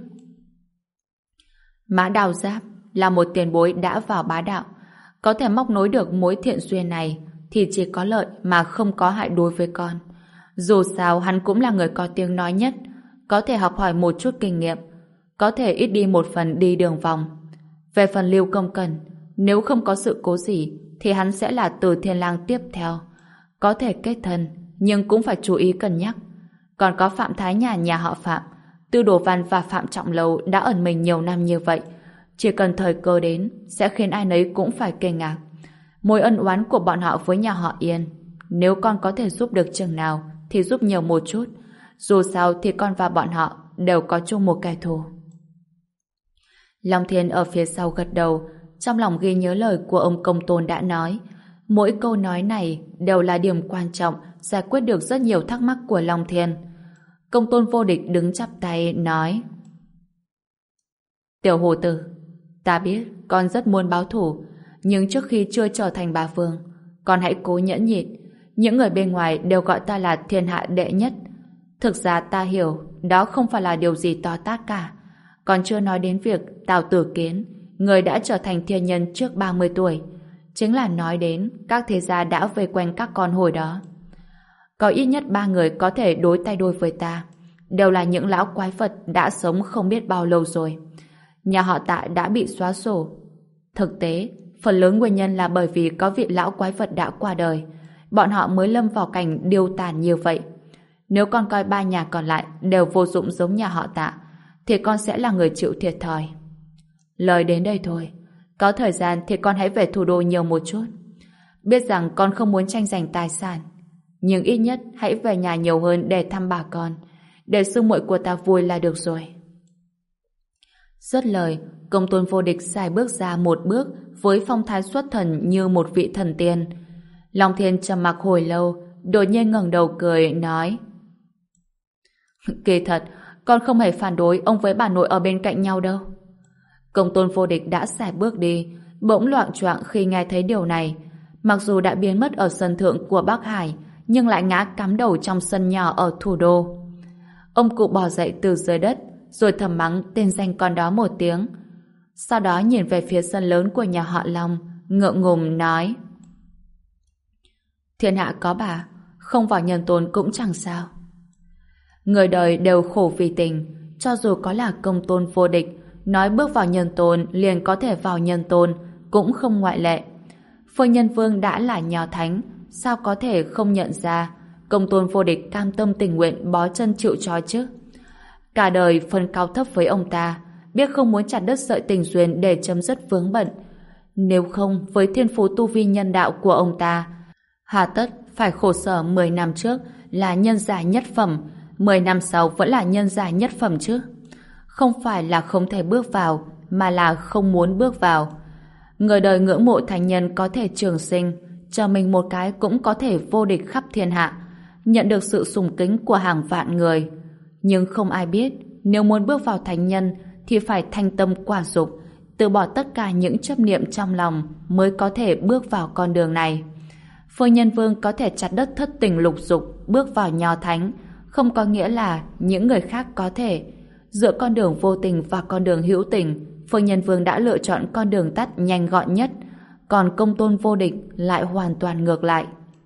Mã Đào Giáp là một tiền bối đã vào bá đạo, có thể móc nối được mối thiện duyên này thì chỉ có lợi mà không có hại đối với con. Dù sao hắn cũng là người có tiếng nói nhất, có thể học hỏi một chút kinh nghiệm, có thể ít đi một phần đi đường vòng. Về phần Lưu Công Cần, nếu không có sự cố gì thì hắn sẽ là Từ Thiên Lang tiếp theo, có thể kết thân nhưng cũng phải chú ý cân nhắc. Còn có Phạm Thái nhà nhà họ Phạm, Tư Đồ Văn và Phạm Trọng Lâu đã ẩn mình nhiều năm như vậy, chỉ cần thời cơ đến sẽ khiến ai nấy cũng phải kinh ngạc. Mối ân oán của bọn họ với nhà họ Yên, nếu con có thể giúp được chừng nào thì giúp nhiều một chút, dù sao thì con và bọn họ đều có chung một kẻ thù. Long Thiên ở phía sau gật đầu, trong lòng ghi nhớ lời của ông Công Tôn đã nói. Mỗi câu nói này đều là điểm quan trọng giải quyết được rất nhiều thắc mắc của Long Thiên. Công Tôn Vô Địch đứng chắp tay nói: Tiểu Hồ Tử, ta biết con rất muốn báo thù, nhưng trước khi chưa trở thành bá vương, con hãy cố nhẫn nhịn. Những người bên ngoài đều gọi ta là thiên hạ đệ nhất. Thực ra ta hiểu đó không phải là điều gì to tát cả. Còn chưa nói đến việc Tào Tử Kiến, người đã trở thành thiên nhân trước ba mươi tuổi, chính là nói đến các thế gia đã vây quanh các con hồi đó. Có ít nhất ba người có thể đối tay đôi với ta, đều là những lão quái vật đã sống không biết bao lâu rồi. Nhà họ Tạ đã bị xóa sổ. Thực tế, phần lớn nguyên nhân là bởi vì có vị lão quái vật đã qua đời, bọn họ mới lâm vào cảnh điêu tàn như vậy. Nếu con coi ba nhà còn lại đều vô dụng giống nhà họ Tạ, thì con sẽ là người chịu thiệt thòi. Lời đến đây thôi, có thời gian thì con hãy về thủ đô nhiều một chút. Biết rằng con không muốn tranh giành tài sản, nhưng ít nhất hãy về nhà nhiều hơn để thăm bà con, để sư muội của ta vui là được rồi. Dứt lời, Công Tôn Vô Địch xài bước ra một bước với phong thái xuất thần như một vị thần tiên. Long Thiên trầm mặc hồi lâu, đột nhiên ngẩng đầu cười nói: Kỳ thật, con không hề phản đối ông với bà nội ở bên cạnh nhau đâu. Công Tôn Vô Địch đã xài bước đi, bỗng loạng choạng khi nghe thấy điều này. Mặc dù đã biến mất ở sân thượng của Bắc Hải, nhưng lại ngã cắm đầu trong sân nhỏ ở thủ đô. Ông cụ bò dậy từ dưới đất, rồi thầm mắng tên danh con đó một tiếng. Sau đó nhìn về phía sân lớn của nhà họ Long, ngượng ngùng nói: Thiên hạ có bà, không vào nhân tôn cũng chẳng sao. Người đời đều khổ vì tình, cho dù có là Công Tôn Vô Địch, nói bước vào nhân tôn liền có thể vào nhân tôn, cũng không ngoại lệ. Phương Nhân Vương đã là nho thánh, sao có thể không nhận ra Công Tôn Vô Địch cam tâm tình nguyện bó chân chịu trói chứ? Cả đời phân cao thấp với ông ta, biết không muốn chặt đứt sợi tình duyên để chấm dứt vướng bận. Nếu không, với thiên phú tu vi nhân đạo của ông ta, hà tất phải khổ sở mười năm trước là nhân giả nhất phẩm, mười năm sau vẫn là nhân giả nhất phẩm chứ? Không phải là không thể bước vào, mà là không muốn bước vào. Người đời ngưỡng mộ thánh nhân có thể trường sinh, chờ mình một cái cũng có thể vô địch khắp thiên hạ, nhận được sự sùng kính của hàng vạn người. Nhưng không ai biết, nếu muốn bước vào thánh nhân thì phải thanh tâm quả dục, từ bỏ tất cả những chấp niệm trong lòng mới có thể bước vào con đường này. Phương Nhân Vương có thể chặt đứt thất tình lục dục, bước vào nho thánh, không có nghĩa là những người khác có thể. Giữa con đường vô tình và con đường hữu tình, Phương Nhân Vương đã lựa chọn con đường tắt nhanh gọn nhất, còn Công Tôn Vô Địch lại hoàn toàn ngược lại.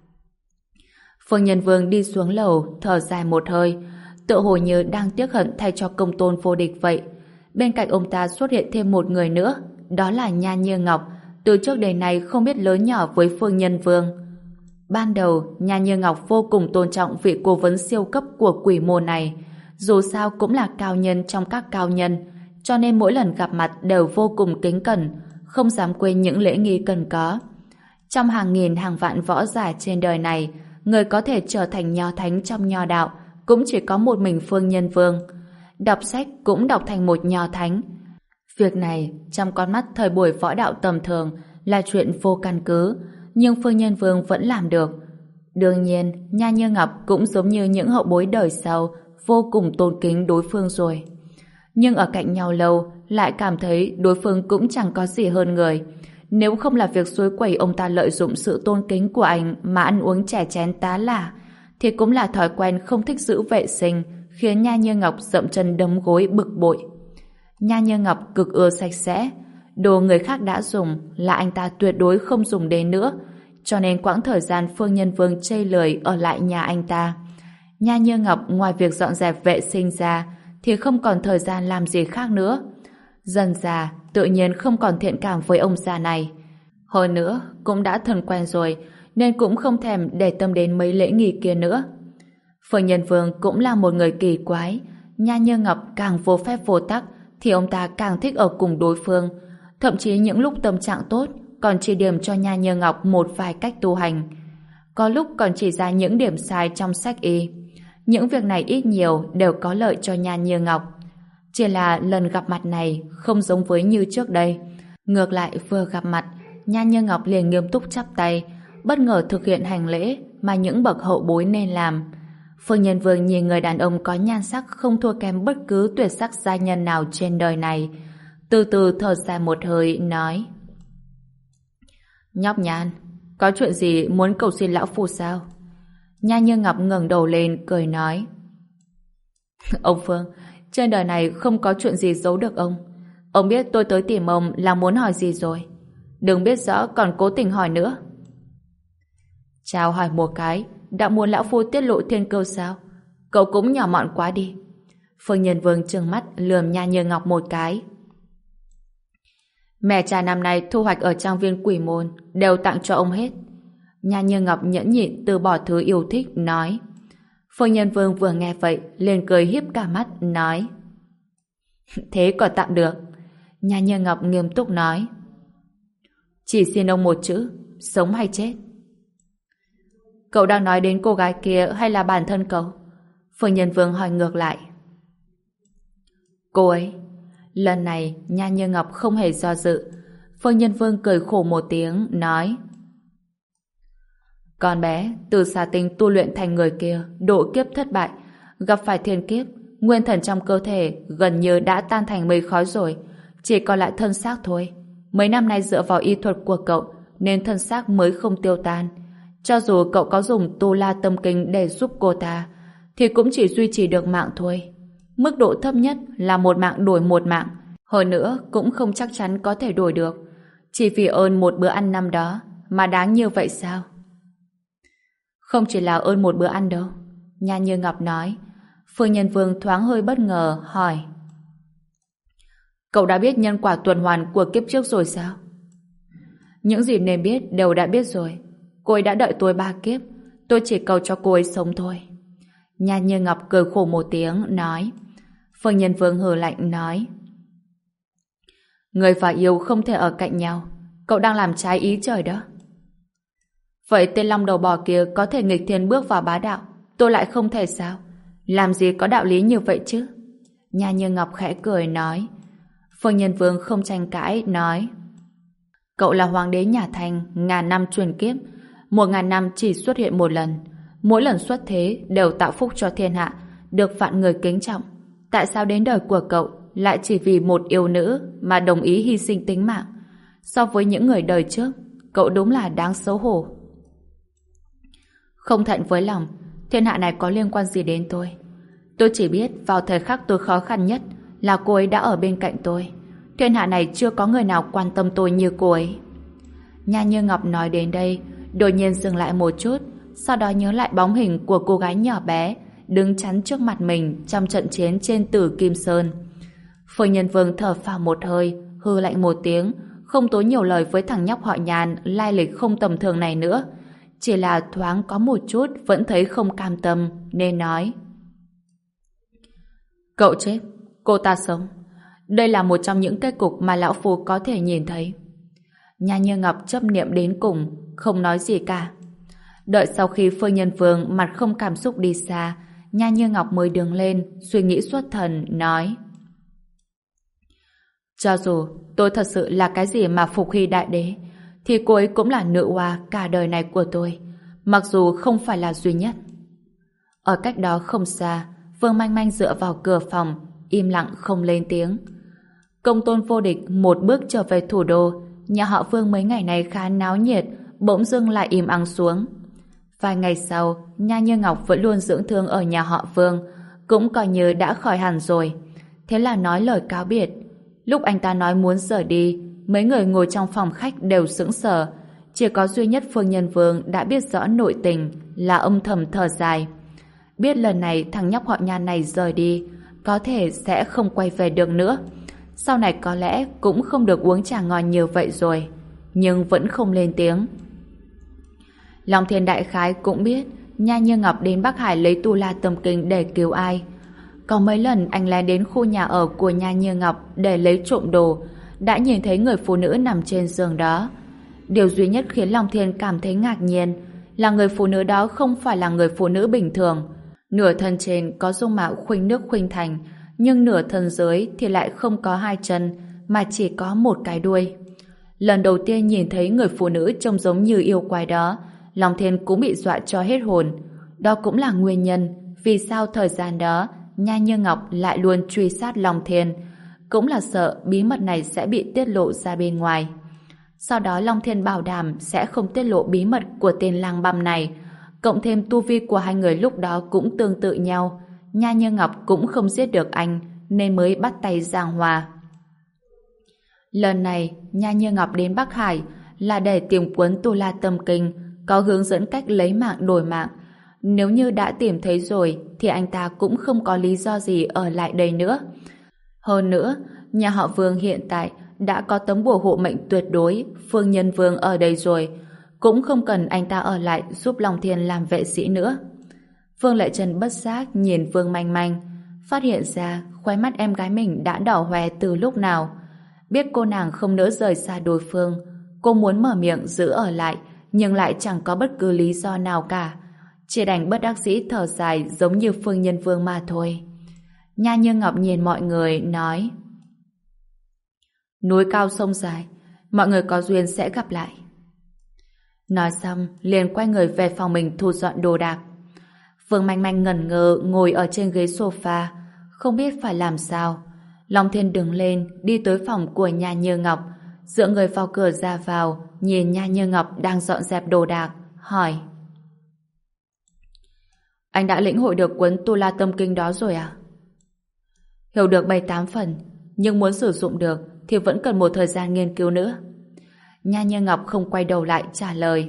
Phương Nhân Vương đi xuống lầu, thở dài một hơi, tựa hồ như đang tiếc hận thay cho Công Tôn Vô Địch vậy. Bên cạnh ông ta xuất hiện thêm một người nữa, đó là Nha Như Ngọc, từ trước đến nay không biết lớn nhỏ với Phương Nhân Vương. Ban đầu, Nha Như Ngọc vô cùng tôn trọng vị cố vấn siêu cấp của quỷ môn này, dù sao cũng là cao nhân trong các cao nhân, cho nên mỗi lần gặp mặt đều vô cùng kính cẩn, không dám quên những lễ nghi cần có. Trong hàng nghìn hàng vạn võ giả trên đời này, người có thể trở thành nho thánh trong nho đạo cũng chỉ có một mình Phương Nhân Vương. Đọc sách cũng đọc thành một nho thánh. Việc này, trong con mắt thời buổi võ đạo tầm thường, là chuyện vô căn cứ, nhưng Phương Nhân Vương vẫn làm được. Đương nhiên, Nha Như Ngọc cũng giống như những hậu bối đời sau, vô cùng tôn kính đối phương rồi. Nhưng ở cạnh nhau lâu, lại cảm thấy đối phương cũng chẳng có gì hơn người. Nếu không là việc suối quẩy ông ta lợi dụng sự tôn kính của anh mà ăn uống chè chén tá lả, thì cũng là thói quen không thích giữ vệ sinh, khiến Nha Như Ngọc dậm chân đấm gối bực bội. Nha Như Ngọc cực ưa sạch sẽ, đồ người khác đã dùng là anh ta tuyệt đối không dùng đến nữa, cho nên quãng thời gian Phương Nhân Vương chây lười ở lại nhà anh ta, Nha Như Ngọc ngoài việc dọn dẹp vệ sinh ra thì không còn thời gian làm gì khác nữa. Dần già tự nhiên không còn thiện cảm với ông già này. Hơn nữa cũng đã thân quen rồi, nên cũng không thèm để tâm đến mấy lễ nghi kia nữa. Phương Nhân Vương cũng là một người kỳ quái. Nha Như Ngọc càng vô phép vô tắc thì ông ta càng thích ở cùng đối phương. Thậm chí những lúc tâm trạng tốt còn chỉ điểm cho Nha Như Ngọc một vài cách tu hành. Có lúc còn chỉ ra những điểm sai trong sách y. Những việc này ít nhiều đều có lợi cho Nha Như Ngọc. Chỉ là lần gặp mặt này không giống với như trước đây. Ngược lại vừa gặp mặt, Nha Như Ngọc liền nghiêm túc chắp tay, bất ngờ thực hiện hành lễ mà những bậc hậu bối nên làm. Phương Nhân Vương nhìn người đàn ông có nhan sắc không thua kém bất cứ tuyệt sắc giai nhân nào trên đời này, từ từ thở dài một hơi nói: Nhóc Nhan, có chuyện gì muốn cầu xin lão phu sao? Nha Như Ngọc ngẩng đầu lên cười nói: Ông Phương, trên đời này không có chuyện gì giấu được ông. Ông biết tôi tới tìm ông là muốn hỏi gì rồi. Đừng biết rõ còn cố tình hỏi nữa. Chào hỏi một cái, đã muốn lão phu tiết lộ thiên cơ sao? Cậu cũng nhỏ mọn quá đi. Phương Nhân Vương trừng mắt lườm Nha Như Ngọc một cái. Mẹ trà năm nay thu hoạch ở trang viên Quỷ Môn đều tặng cho ông hết. Nha Như Ngọc nhẫn nhịn từ bỏ thứ yêu thích nói. Phương Nhân Vương vừa nghe vậy liền cười hiếp cả mắt nói: Thế còn tạm được. Nha Như Ngọc nghiêm túc nói: Chỉ xin ông một chữ, sống hay chết? Cậu đang nói đến cô gái kia hay là bản thân cậu? Phương Nhân Vương hỏi ngược lại. Cô ấy. Lần này Nha Như Ngọc không hề do dự. Phương Nhân Vương cười khổ một tiếng nói: Con bé từ xà tinh tu luyện thành người kia độ kiếp thất bại, gặp phải thiên kiếp, nguyên thần trong cơ thể gần như đã tan thành mây khói rồi, chỉ còn lại thân xác thôi. Mấy năm nay dựa vào y thuật của cậu nên thân xác mới không tiêu tan. Cho dù cậu có dùng tu la tâm kinh để giúp cô ta thì cũng chỉ duy trì được mạng thôi. Mức độ thấp nhất là một mạng đổi một mạng, hơn nữa cũng không chắc chắn có thể đổi được. Chỉ vì ơn một bữa ăn năm đó mà đáng như vậy sao? Không chỉ là ơn một bữa ăn đâu, Nha Như Ngọc nói. Phương Nhân Vương thoáng hơi bất ngờ hỏi: Cậu đã biết nhân quả tuần hoàn của kiếp trước rồi sao? Những gì nên biết đều đã biết rồi. Cô ấy đã đợi tôi ba kiếp, tôi chỉ cầu cho cô ấy sống thôi. Nha Như Ngọc cười khổ một tiếng nói. Phương Nhân Vương hừ lạnh nói: Người và yêu không thể ở cạnh nhau, cậu đang làm trái ý trời đó. Vậy tên long đầu bò kia có thể nghịch thiên bước vào bá đạo, tôi lại không thể sao? Làm gì có đạo lý như vậy chứ? Nha Như Ngọc khẽ cười nói. Phương Nhân Vương không tranh cãi nói: Cậu là hoàng đế nhà Thanh, ngàn năm truyền kiếp, một ngàn năm chỉ xuất hiện một lần, mỗi lần xuất thế đều tạo phúc cho thiên hạ, được vạn người kính trọng. Tại sao đến đời của cậu lại chỉ vì một yêu nữ mà đồng ý hy sinh tính mạng? So với những người đời trước, cậu đúng là đáng xấu hổ. Không thẹn với lòng, thiên hạ này có liên quan gì đến tôi? Tôi chỉ biết vào thời khắc tôi khó khăn nhất là cô ấy đã ở bên cạnh tôi. Thiên hạ này chưa có người nào quan tâm tôi như cô ấy. Nha Như Ngọc nói đến đây, đột nhiên dừng lại một chút, sau đó nhớ lại bóng hình của cô gái nhỏ bé đứng chắn trước mặt mình trong trận chiến trên Tử Kim Sơn. Phương Nhân Vương thở phào một hơi, hư lạnh một tiếng, không tốn nhiều lời với thằng nhóc họ Nhàn lai lịch không tầm thường này nữa. Chỉ là thoáng có một chút vẫn thấy không cam tâm, nên nói: Cậu chết, cô ta sống. Đây là một trong những kết cục mà lão phu có thể nhìn thấy. Nha Như Ngọc chấp niệm đến cùng, không nói gì cả. Đợi sau khi Phương Nhân Vương mặt không cảm xúc đi xa, Nha Như Ngọc mới đứng lên, suy nghĩ xuất thần, nói: Cho dù tôi thật sự là cái gì mà phục hy đại đế, thì cô ấy cũng là nữ oa cả đời này của tôi, mặc dù không phải là duy nhất. Ở cách đó không xa, Vương Manh Manh dựa vào cửa phòng, im lặng không lên tiếng. Công tôn vô địch một bước trở về thủ đô, nhà họ Vương mấy ngày này khá náo nhiệt, bỗng dưng lại im ắng xuống. Vài ngày sau, Nha Như Ngọc vẫn luôn dưỡng thương ở nhà họ Vương, cũng coi như đã khỏi hẳn rồi. Thế là nói lời cáo biệt. Lúc anh ta nói muốn rời đi, mấy người ngồi trong phòng khách đều sững sờ. Chỉ có duy nhất Phương Nhân Vương đã biết rõ nội tình, là âm thầm thở dài. Biết lần này thằng nhóc họ Nha này rời đi, có thể sẽ không quay về được nữa. Sau này có lẽ cũng không được uống trà ngon nhiều vậy rồi. Nhưng vẫn không lên tiếng. Long Thiên đại khái cũng biết Nha Như Ngọc đến Bắc Hải lấy tu la tâm kinh để cứu ai. Có mấy lần anh lén đến khu nhà ở của Nha Như Ngọc để lấy trộm đồ, đã nhìn thấy người phụ nữ nằm trên giường đó. Điều duy nhất khiến Long Thiên cảm thấy ngạc nhiên là người phụ nữ đó không phải là người phụ nữ bình thường. Nửa thân trên có dung mạo khuynh nước khuynh thành, nhưng nửa thân dưới thì lại không có hai chân, mà chỉ có một cái đuôi. Lần đầu tiên nhìn thấy người phụ nữ trông giống như yêu quái đó, Long Thiên cũng bị dọa cho hết hồn. Đó cũng là nguyên nhân vì sao thời gian đó Nha Như Ngọc lại luôn truy sát Long Thiên, cũng là sợ bí mật này sẽ bị tiết lộ ra bên ngoài. Sau đó Long Thiên bảo đảm sẽ không tiết lộ bí mật của tên lang băm này, cộng thêm tu vi của hai người lúc đó cũng tương tự nhau. Nha Như Ngọc cũng không giết được anh nên mới bắt tay giảng hòa. Lần này Nha Như Ngọc đến Bắc Hải là để tìm cuốn Tu La Tâm Kinh, có hướng dẫn cách lấy mạng đổi mạng. Nếu như đã tìm thấy rồi thì anh ta cũng không có lý do gì ở lại đây nữa. Hơn nữa, nhà họ Vương hiện tại đã có tấm bùa hộ mệnh tuyệt đối Phương Nhân Vương ở đây rồi, cũng không cần anh ta ở lại giúp Long Thiên làm vệ sĩ nữa. Vương Lệ Trân bất giác nhìn Vương Manh Manh, phát hiện ra khóe mắt em gái mình đã đỏ hoe từ lúc nào. Biết cô nàng không nỡ rời xa đối phương, cô muốn mở miệng giữ ở lại, nhưng lại chẳng có bất cứ lý do nào cả. Chỉ đành bất đắc dĩ thở dài giống như Phương Nhân Vương mà thôi. Nha Như Ngọc nhìn mọi người nói: núi cao sông dài, mọi người có duyên sẽ gặp lại. Nói xong liền quay người về phòng mình thu dọn đồ đạc. Vương Manh Manh ngẩn ngơ ngồi ở trên ghế sofa, không biết phải làm sao. Long Thiên đứng lên đi tới phòng của Nha Như Ngọc, dựa người vào cửa ra vào, nhìn Nha Như Ngọc đang dọn dẹp đồ đạc, hỏi: anh đã lĩnh hội được cuốn Tu La Tâm Kinh đó rồi à? Hiểu được bảy tám phần, nhưng muốn sử dụng được thì vẫn cần một thời gian nghiên cứu nữa. Nha Như Ngọc không quay đầu lại trả lời: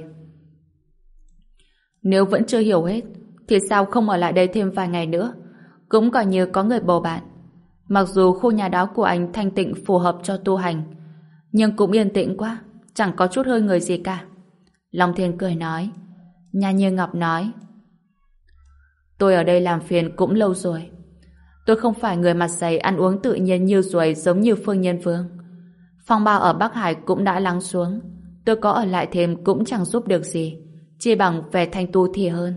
nếu vẫn chưa hiểu hết thì sao không ở lại đây thêm vài ngày nữa, cũng coi như có người bầu bạn. Mặc dù khu nhà đó của anh thanh tịnh phù hợp cho tu hành, nhưng cũng yên tĩnh quá, chẳng có chút hơi người gì cả. Long Thiên cười nói. Nha Như Ngọc nói: tôi ở đây làm phiền cũng lâu rồi. Tôi không phải người mặt dày ăn uống tự nhiên như ruồi giống như Phương Nhân Vương. Phong ba ở Bắc Hải cũng đã lắng xuống, tôi có ở lại thêm cũng chẳng giúp được gì, chỉ bằng về thanh tu thì hơn.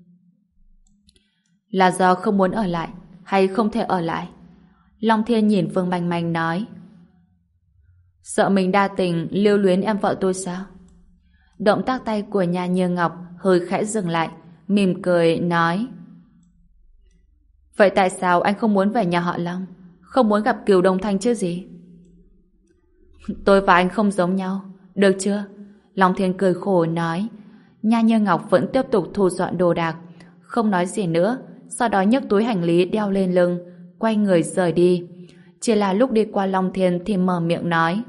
Là do không muốn ở lại hay không thể ở lại? Long Thiên nhìn Vương Manh Manh nói: sợ mình đa tình lưu luyến em vợ tôi sao? Động tác tay của Nha Như Ngọc hơi khẽ dừng lại, mỉm cười nói: vậy tại sao anh không muốn về nhà họ Long, không muốn gặp Cửu Đông Thanh chứ gì? Tôi và anh không giống nhau, được chưa? Long Thiên cười khổ nói. Nha Như Ngọc vẫn tiếp tục thu dọn đồ đạc, không nói gì nữa, sau đó nhấc túi hành lý đeo lên lưng, quay người rời đi. Chỉ là lúc đi qua Long Thiên thì mở miệng nói: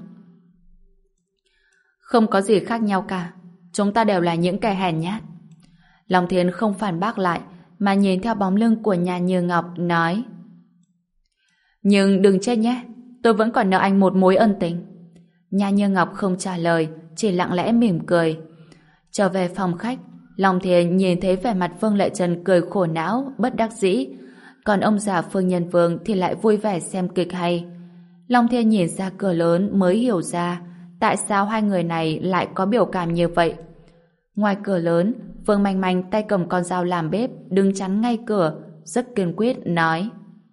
không có gì khác nhau cả, chúng ta đều là những kẻ hèn nhát. Long Thiên không phản bác lại, mà nhìn theo bóng lưng của Nha Như Ngọc nói: nhưng đừng chết nhé, tôi vẫn còn nợ anh một mối ân tình. Nha Như Ngọc không trả lời, chỉ lặng lẽ mỉm cười. Trở về phòng khách, Long Thiên nhìn thấy vẻ mặt Vương Lệ Trân cười khổ não, bất đắc dĩ, còn ông già Phương Nhân Vương thì lại vui vẻ xem kịch hay. Long Thiên nhìn ra cửa lớn mới hiểu ra tại sao hai người này lại có biểu cảm như vậy. Ngoài cửa lớn, Vương Manh Manh tay cầm con dao làm bếp đứng chắn ngay cửa, rất kiên quyết nói: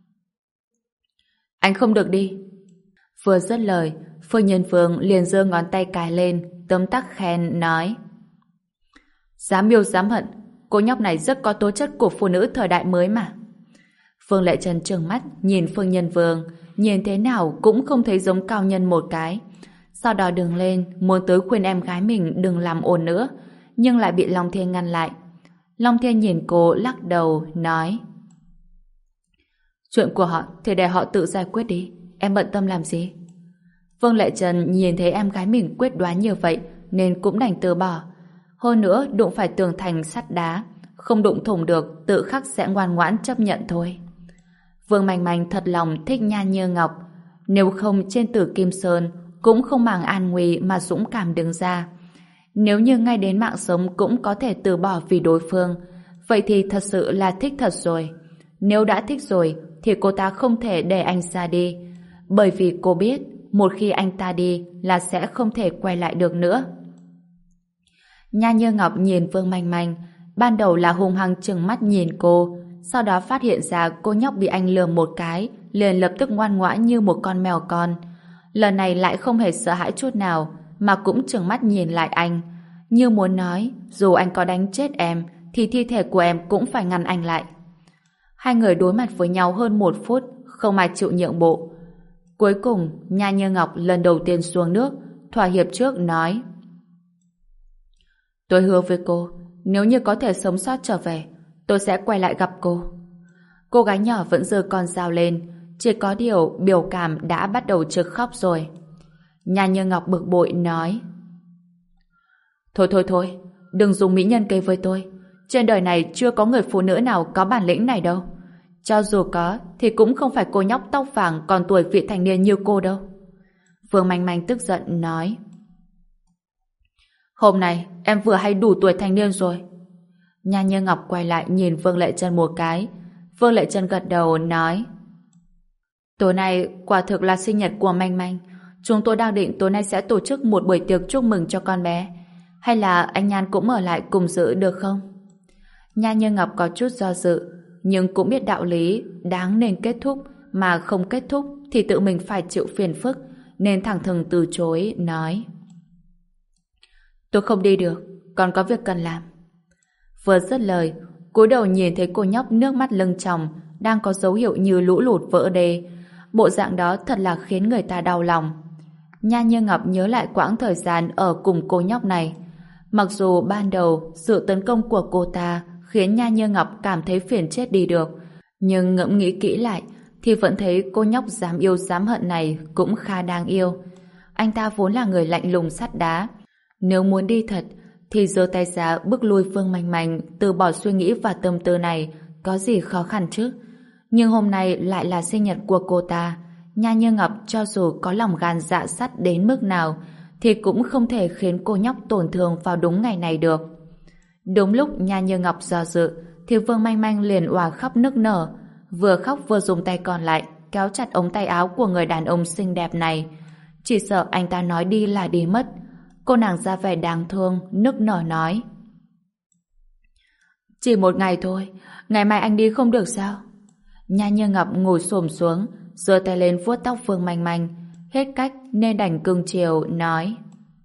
anh không được đi. Vừa dứt lời, Phương Nhân Vương liền giơ ngón tay cài lên, tấm tắc khen nói: dám yêu dám hận, cô nhóc này rất có tố chất của phụ nữ thời đại mới mà. Phương Lệ Trân trừng mắt nhìn Phương Nhân Vương, nhìn thế nào cũng không thấy giống cao nhân một cái. Sau đó đứng lên muốn tới khuyên em gái mình đừng làm ồn nữa, nhưng lại bị Long Thiên ngăn lại. Long Thiên nhìn cô lắc đầu nói: chuyện của họ thì để họ tự giải quyết đi, em bận tâm làm gì? Vương Lệ Trân nhìn thấy em gái mình quyết đoán như vậy nên cũng đành từ bỏ. Hơn nữa đụng phải tường thành sắt đá, không đụng thủng được tự khắc sẽ ngoan ngoãn chấp nhận thôi. Vương Manh Manh thật lòng thích Nha Như Ngọc, nếu không trên Tử Kim Sơn cũng không màng an nguy mà dũng cảm đứng ra. Nếu như ngay đến mạng sống cũng có thể từ bỏ vì đối phương, vậy thì thật sự là thích thật rồi. Nếu đã thích rồi thì cô ta không thể để anh ra đi, bởi vì cô biết một khi anh ta đi là sẽ không thể quay lại được nữa. Nha Như Ngọc nhìn Vương Manh Manh, ban đầu là hung hăng trừng mắt nhìn cô, sau đó phát hiện ra cô nhóc bị anh lừa một cái, liền lập tức ngoan ngoãn như một con mèo con. Lần này lại không hề sợ hãi chút nào, mà cũng trừng mắt nhìn lại anh, như muốn nói, dù anh có đánh chết em, thì thi thể của em cũng phải ngăn anh lại. Hai người đối mặt với nhau hơn một phút, không ai chịu nhượng bộ. Cuối cùng, Nha Như Ngọc lần đầu tiên xuống nước, thỏa hiệp trước nói: Tôi hứa với cô, nếu như có thể sống sót trở về, tôi sẽ quay lại gặp cô. Cô gái nhỏ vẫn giơ con dao lên, chỉ có điều biểu cảm đã bắt đầu trực khóc rồi. Nha Như Ngọc bực bội nói: Thôi thôi thôi, đừng dùng mỹ nhân kế với tôi. Trên đời này chưa có người phụ nữ nào có bản lĩnh này đâu. Cho dù có, thì cũng không phải cô nhóc tóc vàng còn tuổi vị thành niên như cô đâu. Vương Manh Manh tức giận nói: Hôm nay em vừa hay đủ tuổi thành niên rồi. Nha Như Ngọc quay lại nhìn Vương Lệ Trân một cái. Vương Lệ Trân gật đầu nói: Tối nay quả thực là sinh nhật của Manh Manh. Chúng tôi đang định tối nay sẽ tổ chức một buổi tiệc chúc mừng cho con bé. Hay là anh Nhan cũng ở lại cùng dự được không? Nha Như Ngọc có chút do dự, nhưng cũng biết đạo lý đáng nên kết thúc, mà không kết thúc thì tự mình phải chịu phiền phức, nên thẳng thừng từ chối, nói: Tôi không đi được, còn có việc cần làm. Vừa dứt lời, cúi đầu nhìn thấy cô nhóc nước mắt lưng tròng, đang có dấu hiệu như lũ lụt vỡ đê. Bộ dạng đó thật là khiến người ta đau lòng. Nha Như Ngọc nhớ lại quãng thời gian ở cùng cô nhóc này. Mặc dù ban đầu sự tấn công của cô ta khiến Nha Như Ngọc cảm thấy phiền chết đi được, nhưng ngẫm nghĩ kỹ lại thì vẫn thấy cô nhóc dám yêu dám hận này cũng khá đáng yêu. Anh ta vốn là người lạnh lùng sắt đá. Nếu muốn đi thật thì giơ tay ra bước lui Vương Manh Manh từ bỏ suy nghĩ và tâm tư này, có gì khó khăn chứ. Nhưng hôm nay lại là sinh nhật của cô ta. Nha Như Ngọc cho dù có lòng gan dạ sắt đến mức nào thì cũng không thể khiến cô nhóc tổn thương vào đúng ngày này được. Đúng lúc Nha Như Ngọc do dự thì Vương Manh Manh liền òa khóc nức nở, vừa khóc vừa dùng tay còn lại kéo chặt ống tay áo của người đàn ông xinh đẹp này, chỉ sợ anh ta nói đi là đi mất. Cô nàng ra vẻ đáng thương, nức nở nói: Chỉ một ngày thôi, ngày mai anh đi không được sao? Nha Như Ngọc ngồi xổm xuống, giơ tay lên vuốt tóc Vương Manh Manh, hết cách nên đành cưng chiều nói: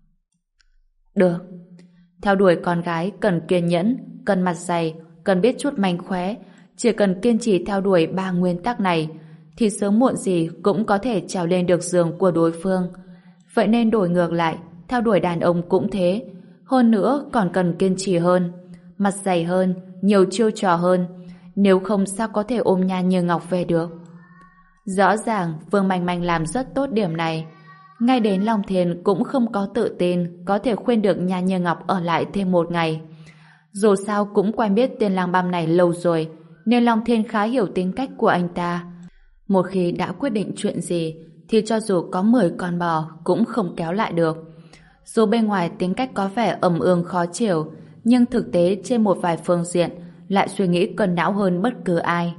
Được. Theo đuổi con gái cần kiên nhẫn, cần mặt dày, cần biết chút mánh khóe. Chỉ cần kiên trì theo đuổi ba nguyên tắc này thì sớm muộn gì cũng có thể trèo lên được giường của đối phương. Vậy nên đổi ngược lại, theo đuổi đàn ông cũng thế. Hơn nữa còn cần kiên trì hơn, mặt dày hơn, nhiều chiêu trò hơn. Nếu không sao có thể ôm Nha Như Ngọc về được. Rõ ràng Vương Manh Manh làm rất tốt điểm này. Ngay đến Long Thiên cũng không có tự tin có thể khuyên được Nha Như Ngọc ở lại thêm một ngày. Dù sao cũng quen biết tên lang băm này lâu rồi, nên Long Thiên khá hiểu tính cách của anh ta. Một khi đã quyết định chuyện gì thì cho dù có mười con bò cũng không kéo lại được. Dù bên ngoài tính cách có vẻ ầm ương khó chịu, nhưng thực tế trên một vài phương diện lại suy nghĩ cân não hơn bất cứ ai.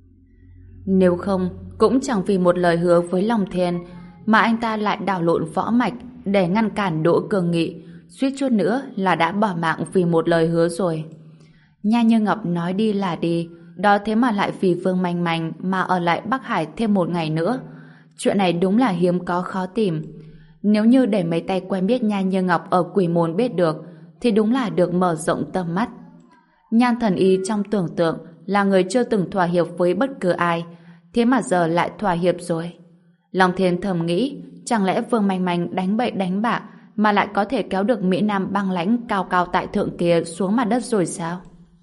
Nếu không, cũng chẳng vì một lời hứa với Long Thiên mà anh ta lại đảo lộn võ mạch để ngăn cản Đỗ Cường Nghị, suýt chút nữa là đã bỏ mạng vì một lời hứa rồi. Nha Như Ngọc nói đi là đi, đó thế mà lại vì Vương Manh Manh mà ở lại Bắc Hải thêm một ngày nữa. Chuyện này đúng là hiếm có khó tìm. Nếu như để mấy tay quen biết Nha Như Ngọc ở Quỷ Môn biết được thì đúng là được mở rộng tầm mắt. Nhan Thần Y trong tưởng tượng là người chưa từng thỏa hiệp với bất cứ ai, thế mà giờ lại thỏa hiệp rồi. Long Thiên thầm nghĩ, chẳng lẽ Vương Manh Manh đánh bậy đánh bạ mà lại có thể kéo được Mỹ Nam băng lãnh cao cao tại thượng kia xuống mặt đất rồi sao?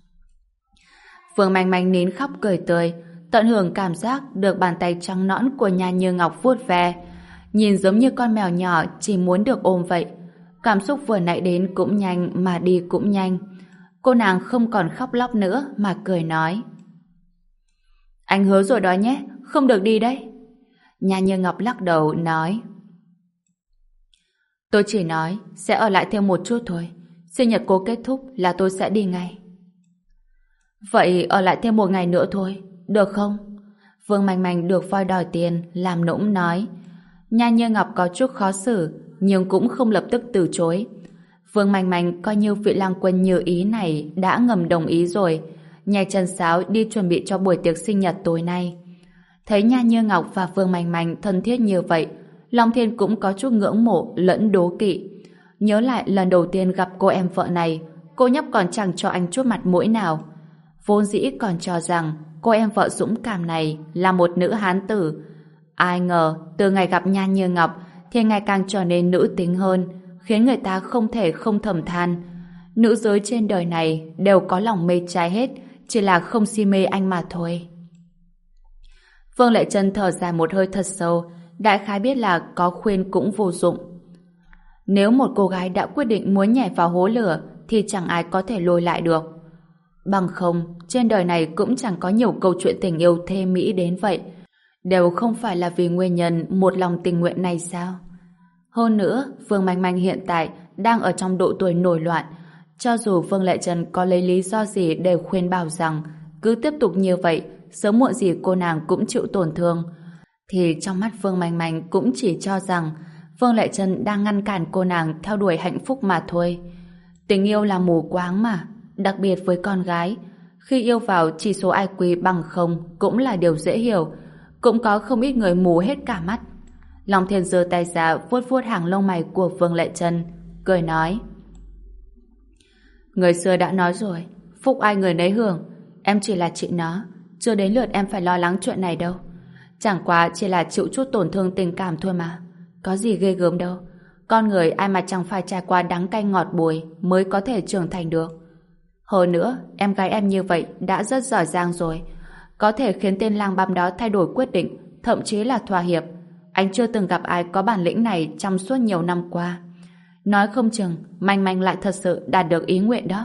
Vương Manh Manh nín khóc cười tươi, tận hưởng cảm giác được bàn tay trắng nõn của Nha Như Ngọc vuốt ve, nhìn giống như con mèo nhỏ chỉ muốn được ôm vậy. Cảm xúc vừa nãy đến cũng nhanh mà đi cũng nhanh. Cô nàng không còn khóc lóc nữa mà cười nói: Anh hứa rồi đó nhé, không được đi đấy. Nha Như Ngọc lắc đầu nói: Tôi chỉ nói sẽ ở lại thêm một chút thôi. Sinh nhật cô kết thúc là tôi sẽ đi ngay. Vậy ở lại thêm một ngày nữa thôi, được không? Vương Manh Manh được voi đòi tiền, làm nũng nói. Nha Như Ngọc có chút khó xử, nhưng cũng không lập tức từ chối. Vương Manh Manh coi như vị lang quân như ý này đã ngầm đồng ý rồi. nhảy chân sáo đi chuẩn bị cho buổi tiệc sinh nhật tối nay. Thấy Nha Như Ngọc và Vương Manh Manh thân thiết như vậy, Long Thiên cũng có chút ngưỡng mộ lẫn đố kỵ. Nhớ lại lần đầu tiên gặp cô em vợ này, cô nhóc còn chẳng cho anh chút mặt mũi nào. Vốn dĩ còn cho rằng cô em vợ dũng cảm này là một nữ hán tử. Ai ngờ từ ngày gặp Nha Như Ngọc thì ngày càng trở nên nữ tính hơn, khiến người ta không thể không thầm than. Nữ giới trên đời này đều có lòng mê trai hết, chỉ là không si mê anh mà thôi. Vương Lệ Trân thở dài một hơi thật sâu, đại khái biết là có khuyên cũng vô dụng. Nếu một cô gái đã quyết định muốn nhảy vào hố lửa thì chẳng ai có thể lôi lại được. Bằng không, trên đời này cũng chẳng có nhiều câu chuyện tình yêu thê mỹ đến vậy. Đều không phải là vì nguyên nhân một lòng tình nguyện này sao? Hơn nữa, Vương Manh Manh hiện tại đang ở trong độ tuổi nổi loạn. Cho dù Vương Lệ Trân có lấy lý do gì để khuyên bảo rằng cứ tiếp tục như vậy, sớm muộn gì cô nàng cũng chịu tổn thương, thì trong mắt Vương Manh Manh cũng chỉ cho rằng Vương Lệ Trân đang ngăn cản cô nàng theo đuổi hạnh phúc mà thôi. Tình yêu là mù quáng mà, đặc biệt với con gái. Khi yêu vào chỉ số i kiu bằng không cũng là điều dễ hiểu. Cũng có không ít người mù hết cả mắt. Long Thiên giơ tay ra vuốt vuốt hàng lông mày của Vương Lệ Trân, cười nói: người xưa đã nói rồi, phúc ai người nấy hưởng. Em chỉ là chị nó, chưa đến lượt em phải lo lắng chuyện này đâu. Chẳng qua chỉ là chịu chút tổn thương tình cảm thôi mà, có gì ghê gớm đâu. Con người ai mà chẳng phải trải qua đắng cay ngọt bùi mới có thể trưởng thành được. Hơn nữa, em gái em như vậy đã rất giỏi giang rồi, có thể khiến tên lang băm đó thay đổi quyết định, thậm chí là thỏa hiệp. Anh chưa từng gặp ai có bản lĩnh này trong suốt nhiều năm qua. Nói không chừng Manh Manh lại thật sự đạt được ý nguyện đó.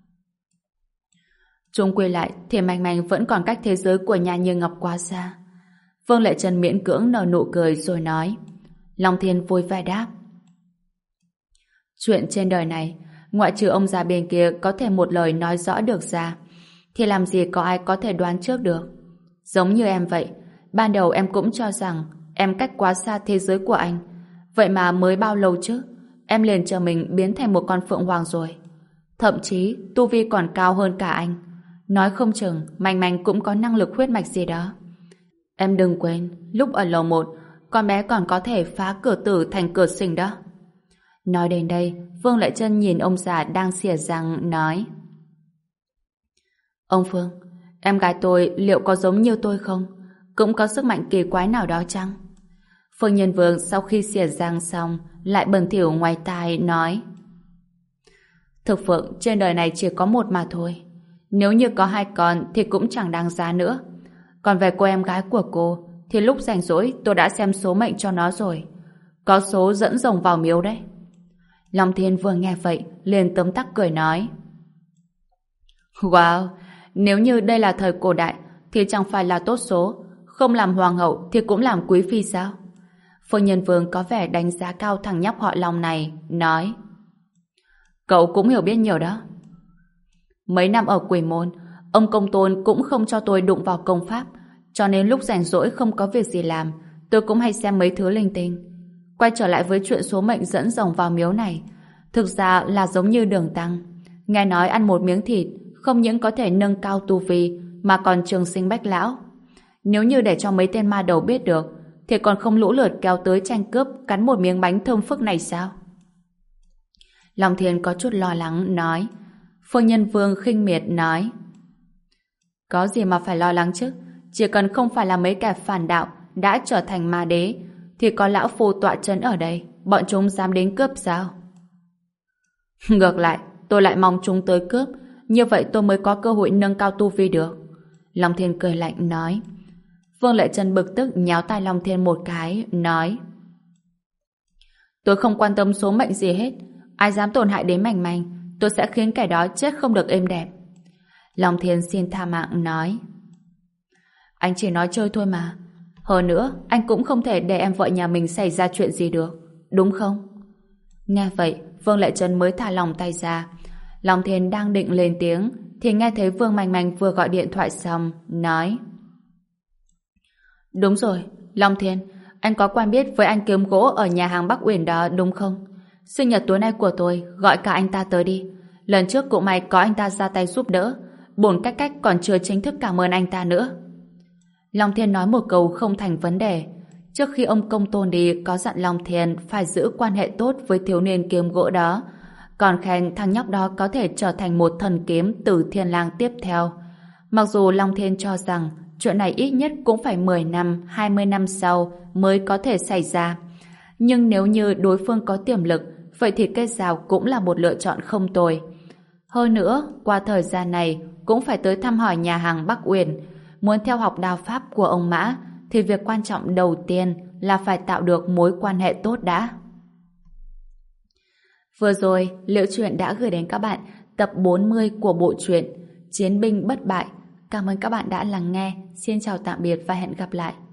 Chung quy lại thì Manh Manh vẫn còn cách thế giới của Nha Như Ngọc quá xa. Vương Lệ Trân miễn cưỡng nở nụ cười rồi nói. Long Thiên vui vẻ đáp: chuyện trên đời này, ngoại trừ ông già bên kia có thể một lời nói rõ được ra, thì làm gì có ai có thể đoán trước được. Giống như em vậy, ban đầu em cũng cho rằng em cách quá xa thế giới của anh. Vậy mà mới bao lâu chứ, em liền chờ mình biến thành một con phượng hoàng rồi. Thậm chí tu vi còn cao hơn cả anh. Nói không chừng Manh Manh cũng có năng lực huyết mạch gì đó. Em đừng quên, lúc ở lầu một, con bé còn có thể phá cửa tử thành cửa sình đó. Nói đến đây, Vương Lệ Trân nhìn ông già đang xỉa răng nói: ông Phương, em gái tôi liệu có giống như tôi không? Cũng có sức mạnh kỳ quái nào đó chăng? Phương Nhân Vương sau khi xỉa răng xong lại bần thỉu ngoài tai nói: thực phượng trên đời này chỉ có một mà thôi. Nếu như có hai con thì cũng chẳng đáng giá nữa. Còn về cô em gái của cô thì lúc rảnh rỗi tôi đã xem số mệnh cho nó rồi. Có số dẫn rồng vào miếu đấy. Long Thiên vừa nghe vậy liền tấm tắc cười nói: wow, nếu như đây là thời cổ đại thì chẳng phải là tốt số, không làm hoàng hậu thì cũng làm quý phi sao? Phương Nhân Vương có vẻ đánh giá cao thằng nhóc họ Long này, nói: cậu cũng hiểu biết nhiều đó. Mấy năm ở Quỷ Môn, ông công tôn cũng không cho tôi đụng vào công pháp, cho nên lúc rảnh rỗi không có việc gì làm, tôi cũng hay xem mấy thứ linh tinh. Quay trở lại với chuyện số mệnh dẫn rồng vào miếu này, thực ra là giống như đường tăng. Nghe nói ăn một miếng thịt không những có thể nâng cao tu vi mà còn trường sinh bách lão. Nếu như để cho mấy tên ma đầu biết được thì còn không lũ lượt kéo tới tranh cướp cắn một miếng bánh thơm phức này sao? Long Thiên có chút lo lắng nói. Phương Nhân Vương khinh miệt nói: có gì mà phải lo lắng chứ, chỉ cần không phải là mấy kẻ phản đạo đã trở thành ma đế thì có lão phu tọa trấn ở đây, bọn chúng dám đến cướp sao? Ngược lại, tôi lại mong chúng tới cướp, như vậy tôi mới có cơ hội nâng cao tu vi được. Long Thiên cười lạnh nói. Vương Lệ Trân bực tức nháo tai Long Thiên một cái, nói: tôi không quan tâm số mệnh gì hết, ai dám tổn hại đến Manh Manh, tôi sẽ khiến kẻ đó chết không được êm đẹp. Long Thiên xin tha mạng nói: anh chỉ nói chơi thôi mà. Hơn nữa, anh cũng không thể để em vợ nhà mình xảy ra chuyện gì được, đúng không? Nghe vậy, Vương Lệ Trân mới thả lòng tay ra. Long Thiên đang định lên tiếng thì nghe thấy Vương Manh Manh vừa gọi điện thoại xong, nói: đúng rồi, Long Thiên, anh có quen biết với anh kiếm gỗ ở nhà hàng Bắc Uyển đó đúng không? Sinh nhật tối nay của tôi, gọi cả anh ta tới đi. Lần trước cụ mày có anh ta ra tay giúp đỡ, bổn cách cách còn chưa chính thức cảm ơn anh ta nữa. Long Thiên nói một câu không thành vấn đề. Trước khi ông Công Tôn đi có dặn Long Thiên phải giữ quan hệ tốt với thiếu niên kiếm gỗ đó, còn khen thằng nhóc đó có thể trở thành một thần kiếm từ Thiên Lang tiếp theo. Mặc dù Long Thiên cho rằng chuyện này ít nhất cũng phải mười năm, hai mươi năm sau mới có thể xảy ra. Nhưng nếu như đối phương có tiềm lực, vậy thì kết giao cũng là một lựa chọn không tồi. Hơn nữa, qua thời gian này cũng phải tới thăm hỏi nhà hàng Bắc Uyển. Muốn theo học đao pháp của ông Mã thì việc quan trọng đầu tiên là phải tạo được mối quan hệ tốt đã. Vừa rồi, Liễu Chuyện đã gửi đến các bạn tập bốn mươi của bộ truyện Chiến binh bất bại. Cảm ơn các bạn đã lắng nghe. Xin chào tạm biệt và hẹn gặp lại.